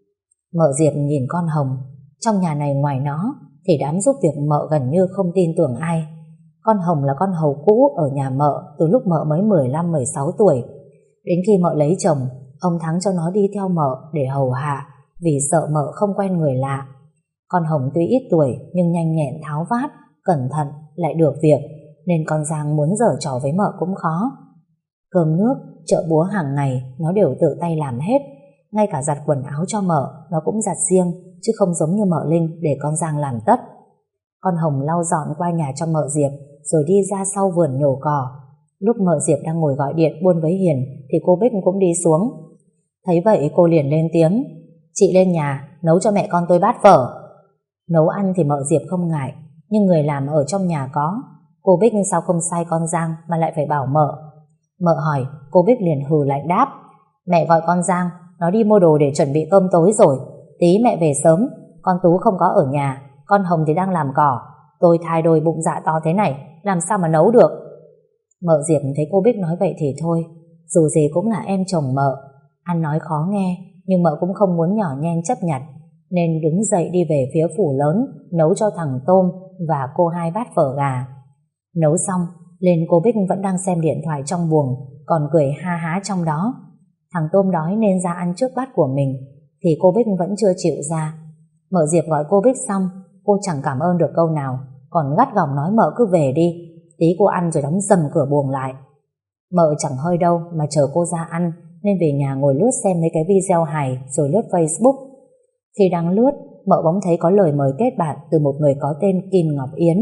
Mợ Diệp nhìn con Hồng. Trong nhà này ngoài nó thì đám giúp việc mợ gần như không tin tưởng ai. Con Hồng là con hầu cũ ở nhà mợ từ lúc mợ mới mười lăm mười sáu tuổi. Đến khi Mợ lấy chồng, ông Thắng cho nó đi theo Mợ để hầu hạ, vì sợ Mợ không quen người lạ. Con Hồng tuy ít tuổi nhưng nhanh nhẹn tháo vát, cẩn thận, lại được việc, nên con Giang muốn giở trò với Mợ cũng khó. Cơm nước, chợ búa hàng ngày nó đều tự tay làm hết. Ngay cả giặt quần áo cho Mợ nó cũng giặt riêng, chứ không giống như Mợ Linh để con Giang làm tất. Con Hồng lau dọn qua nhà cho Mợ Diệp, rồi đi ra sau vườn nhổ cỏ. Lúc Mợ Diệp đang ngồi gọi điện buôn với Hiền thì cô Bích cũng đi xuống. Thấy vậy cô liền lên tiếng: "Chị lên nhà nấu cho mẹ con tôi bát phở." Nấu ăn thì Mợ Diệp không ngại, nhưng người làm ở trong nhà có. Cô Bích sao không sai con Giang mà lại phải bảo Mợ. Mợ hỏi, cô Bích liền hừ lạnh đáp: "Mẹ gọi con Giang, nó đi mua đồ để chuẩn bị cơm tối rồi. Tí mẹ về sớm, con Tú không có ở nhà, con Hồng thì đang làm cỏ. Tôi thai đôi bụng dạ to thế này, làm sao mà nấu được." Mợ Diệp thấy cô Bích nói vậy thì thôi, dù gì cũng là em chồng Mợ. Ăn nói khó nghe, nhưng Mợ cũng không muốn nhỏ nhen chấp nhặt, nên đứng dậy đi về phía phủ lớn, nấu cho thằng Tôm và cô hai bát phở gà. Nấu xong, lên cô Bích vẫn đang xem điện thoại trong buồng, còn cười ha há trong đó. Thằng Tôm đói nên ra ăn trước bát của mình, thì cô Bích vẫn chưa chịu ra. Mợ Diệp gọi cô Bích xong, cô chẳng cảm ơn được câu nào, còn gắt gỏng nói Mợ cứ về đi, tí cô ăn rồi đóng dầm cửa buồng lại. Mợ chẳng hơi đâu mà chờ cô ra ăn, nên về nhà ngồi lướt xem mấy cái video hài rồi lướt Facebook. Khi đang lướt, Mợ bỗng thấy có lời mời kết bạn từ một người có tên Kim Ngọc Yến.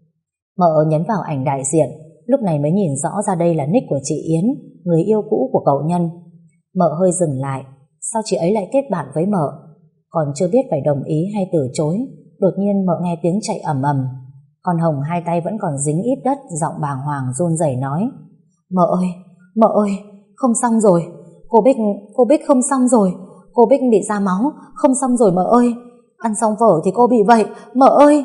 Mợ nhấn vào ảnh đại diện, lúc này mới nhìn rõ ra đây là nick của chị Yến, người yêu cũ của cậu Nhân. Mợ hơi dừng lại, sao chị ấy lại kết bạn với Mợ? Còn chưa biết phải đồng ý hay từ chối, đột nhiên Mợ nghe tiếng chạy ầm ầm. Con Hồng hai tay vẫn còn dính ít đất, giọng bàng hoàng run rẩy nói: "Mợ ơi, Mợ ơi, không xong rồi, cô Bích, cô Bích không xong rồi, cô Bích bị ra máu, không xong rồi Mợ ơi, ăn xong phở thì cô bị vậy, Mợ ơi."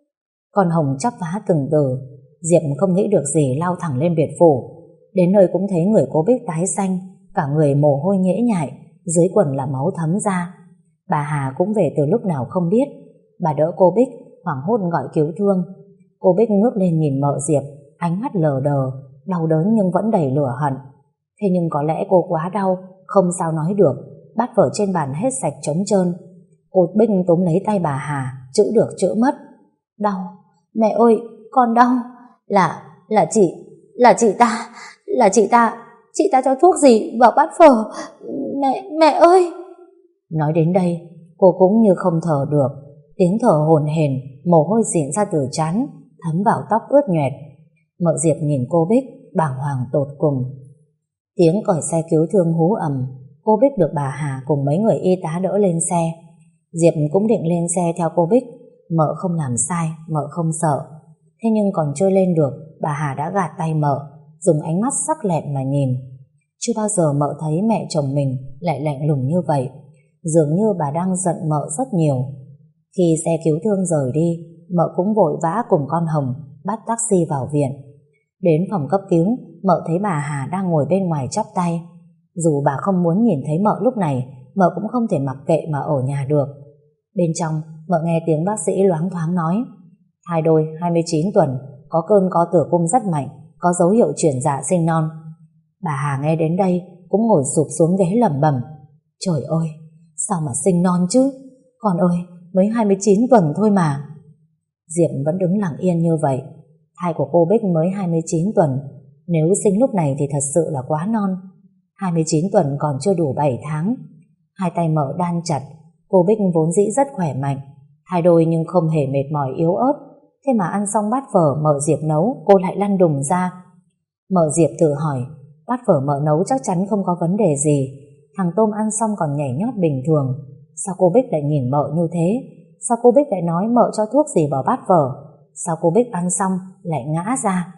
Con Hồng chắp vá từng từ. Diệp không nghĩ được gì lao thẳng lên biệt phủ. Đến nơi cũng thấy người cô Bích tái xanh, cả người mồ hôi nhễ nhại, dưới quần là máu thấm ra. Bà Hà cũng về từ lúc nào không biết. Bà đỡ cô Bích, hoảng hốt gọi cứu thương. Cô Bích ngước lên nhìn Mợ Diệp, ánh mắt lờ đờ, đau đớn nhưng vẫn đầy lửa hận. Thế nhưng có lẽ cô quá đau, không sao nói được. Bát phở trên bàn hết sạch trống trơn. Cô Bích túm lấy tay bà Hà, chữ được chữ mất. "Đau, mẹ ơi, con đau. Là, là chị, là chị ta, là chị ta, chị ta cho thuốc gì vào bát phở, mẹ, mẹ ơi." Nói đến đây, cô cũng như không thở được, tiếng thở hổn hển, mồ hôi rịn ra từ trán, thấm vào tóc ướt nhoẹt. Mợ Diệp nhìn cô Bích, bàng hoàng tột cùng. Tiếng còi xe cứu thương hú ầm, cô Bích được bà Hà cùng mấy người y tá đỡ lên xe. Diệp cũng định lên xe theo cô Bích. Mợ không làm sai, Mợ không sợ. Thế nhưng còn chưa lên được, bà Hà đã gạt tay Mợ, dùng ánh mắt sắc lẹm mà nhìn. Chưa bao giờ Mợ thấy mẹ chồng mình lại lạnh lùng như vậy. Dường như bà đang giận Mợ rất nhiều. Khi xe cứu thương rời đi, Mợ cũng vội vã cùng con Hồng bắt taxi vào viện. Đến phòng cấp cứu, Mợ thấy bà Hà đang ngồi bên ngoài chắp tay. Dù bà không muốn nhìn thấy Mợ lúc này, Mợ cũng không thể mặc kệ mà ở nhà được. Bên trong, Mợ nghe tiếng bác sĩ loáng thoáng nói: "Thai đôi hai mươi chín tuần, có cơn co tử cung rất mạnh, có dấu hiệu chuyển dạ sinh non." Bà Hà nghe đến đây cũng ngồi sụp xuống ghế lẩm bẩm: "Trời ơi, sao mà sinh non chứ? Con ơi, mới hai mươi chín tuần thôi mà." Diệp vẫn đứng lặng yên như vậy. Thai của cô Bích mới hai mươi chín tuần, nếu sinh lúc này thì thật sự là quá non. hai mươi chín tuần còn chưa đủ bảy tháng. Hai tay Mợ đan chặt. Cô Bích vốn dĩ rất khỏe mạnh, hai đôi nhưng không hề mệt mỏi yếu ớt. Thế mà ăn xong bát phở Mợ Diệp nấu, cô lại lăn đùng ra. Mợ Diệp tự hỏi, bát phở Mợ nấu chắc chắn không có vấn đề gì. Thằng Tôm ăn xong còn nhảy nhót bình thường. Sao cô Bích lại nhìn Mợ như thế? Sao cô Bích lại nói Mợ cho thuốc gì vào bát phở? Sao cô Bích ăn xong lại ngã ra?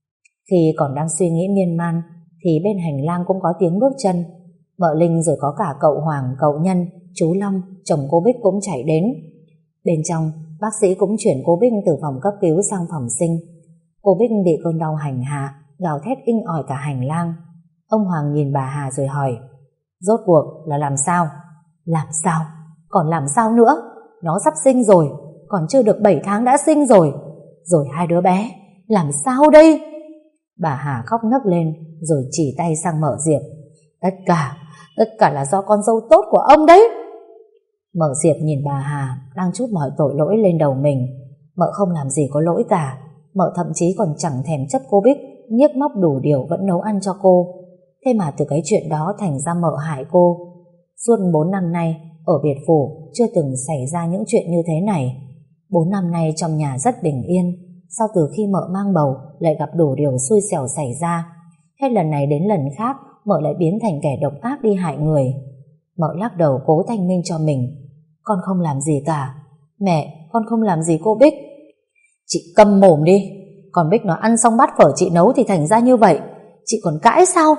Khi còn đang suy nghĩ miên man thì bên hành lang cũng có tiếng bước chân. Mợ Linh rồi có cả cậu Hoàng, cậu Nhân, chú Long, chồng cô Bích cũng chạy đến. Bên trong, bác sĩ cũng chuyển cô Bích từ phòng cấp cứu sang phòng sinh. Cô Bích bị cơn đau hành hạ, gào thét inh ỏi cả hành lang. Ông Hoàng nhìn bà Hà rồi hỏi: "Rốt cuộc là làm sao?" "Làm sao? Còn làm sao nữa? Nó sắp sinh rồi, còn chưa được bảy tháng đã sinh rồi. Rồi hai đứa bé, làm sao đây?" Bà Hà khóc nấc lên rồi chỉ tay sang Mợ Diệp: Tất cả, tất cả là do con dâu tốt của ông đấy. Mợ Diệp nhìn bà Hà đang trút mọi tội lỗi lên đầu mình. Mợ không làm gì có lỗi cả. Mợ thậm chí còn chẳng thèm chấp cô Bích, nhiếc móc đủ điều vẫn nấu ăn cho cô. Thế mà từ cái chuyện đó thành ra mợ hại cô. Suốt bốn năm nay ở biệt phủ chưa từng xảy ra những chuyện như thế này. Bốn năm nay trong nhà rất bình yên. Sao từ khi mợ mang bầu lại gặp đủ điều xui xẻo xảy ra? Hết lần này đến lần khác mợ lại biến thành kẻ độc ác đi hại người. Mợ lắc đầu cố thanh minh cho mình. Con không làm gì cả. Mẹ, con không làm gì cô Bích. Chị câm mồm đi. Còn Bích nó ăn xong bát phở chị nấu thì thành ra như vậy, chị còn cãi sao?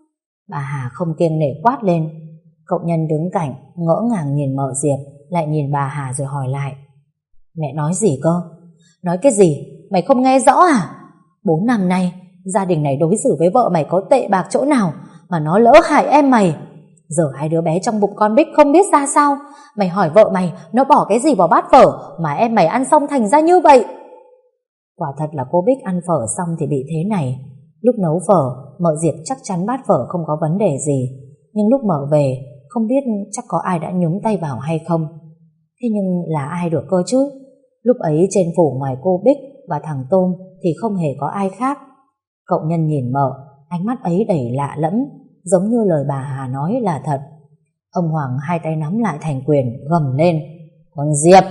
Bà Hà không kiêng nể quát lên. Cậu Nhân đứng cạnh ngỡ ngàng nhìn mợ Diệp, lại nhìn bà Hà rồi hỏi lại. Mẹ nói gì cơ? Nói cái gì? Mày không nghe rõ à? Bốn năm nay gia đình này đối xử với vợ mày có tệ bạc chỗ nào mà nó lỡ hại em mày. Giờ hai đứa bé trong bụng con Bích không biết ra sao. Mày hỏi vợ mày nó bỏ cái gì vào bát phở mà em mày ăn xong thành ra như vậy. Quả thật là cô Bích ăn phở xong thì bị thế này. Lúc nấu phở mợ Diệp chắc chắn bát phở không có vấn đề gì, nhưng lúc mợ về không biết chắc có ai đã nhúng tay vào hay không. Thế nhưng là ai được cơ chứ? Lúc ấy trên phủ ngoài cô Bích và thằng Tôm thì không hề có ai khác. Cậu Nhân nhìn mợ, ánh mắt ấy đầy lạ lẫm, giống như lời bà Hà nói là thật. Ông Hoàng hai tay nắm lại thành quyền gầm lên. Con Diệp!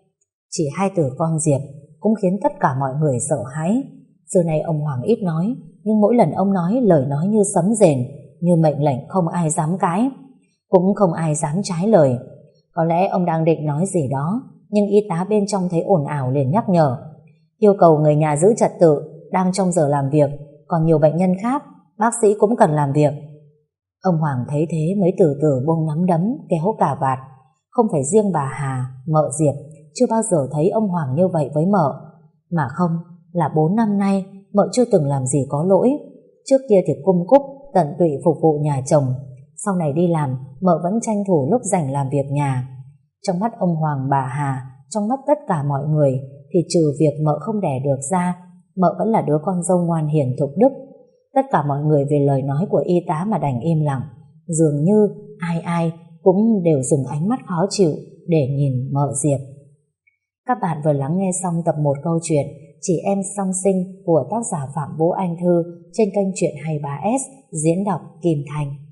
Chỉ hai từ con Diệp cũng khiến tất cả mọi người sợ hãi. Xưa nay ông Hoàng ít nói, nhưng mỗi lần ông nói lời nói như sấm rền, như mệnh lệnh không ai dám cãi, cũng không ai dám trái lời. Có lẽ ông đang định nói gì đó, nhưng y tá bên trong thấy ồn ào liền nhắc nhở. Yêu cầu người nhà giữ trật tự, đang trong giờ làm việc, còn nhiều bệnh nhân khác, bác sĩ cũng cần làm việc. Ông Hoàng thấy thế mới từ từ buông nắm đấm kéo cả vạt. Không phải riêng bà Hà, mợ Diệp chưa bao giờ thấy ông Hoàng như vậy với mợ. Mà không, là bốn năm nay mợ chưa từng làm gì có lỗi. Trước kia thì cung cúc tận tụy phục vụ nhà chồng, sau này đi làm mợ vẫn tranh thủ lúc rảnh làm việc nhà. Trong mắt ông Hoàng, bà Hà, trong mắt tất cả mọi người thì trừ việc mợ không đẻ được ra, mợ vẫn là đứa con dâu ngoan hiền thục đức. Tất cả mọi người vì lời nói của y tá mà đành im lặng. Dường như ai ai cũng đều dùng ánh mắt khó chịu để nhìn mợ Diệp. Các bạn vừa lắng nghe xong tập một câu chuyện Chị Em Song Sinh của tác giả Phạm Vũ Anh Thư trên kênh Chuyện hai mươi ba S, diễn đọc Kim Thành.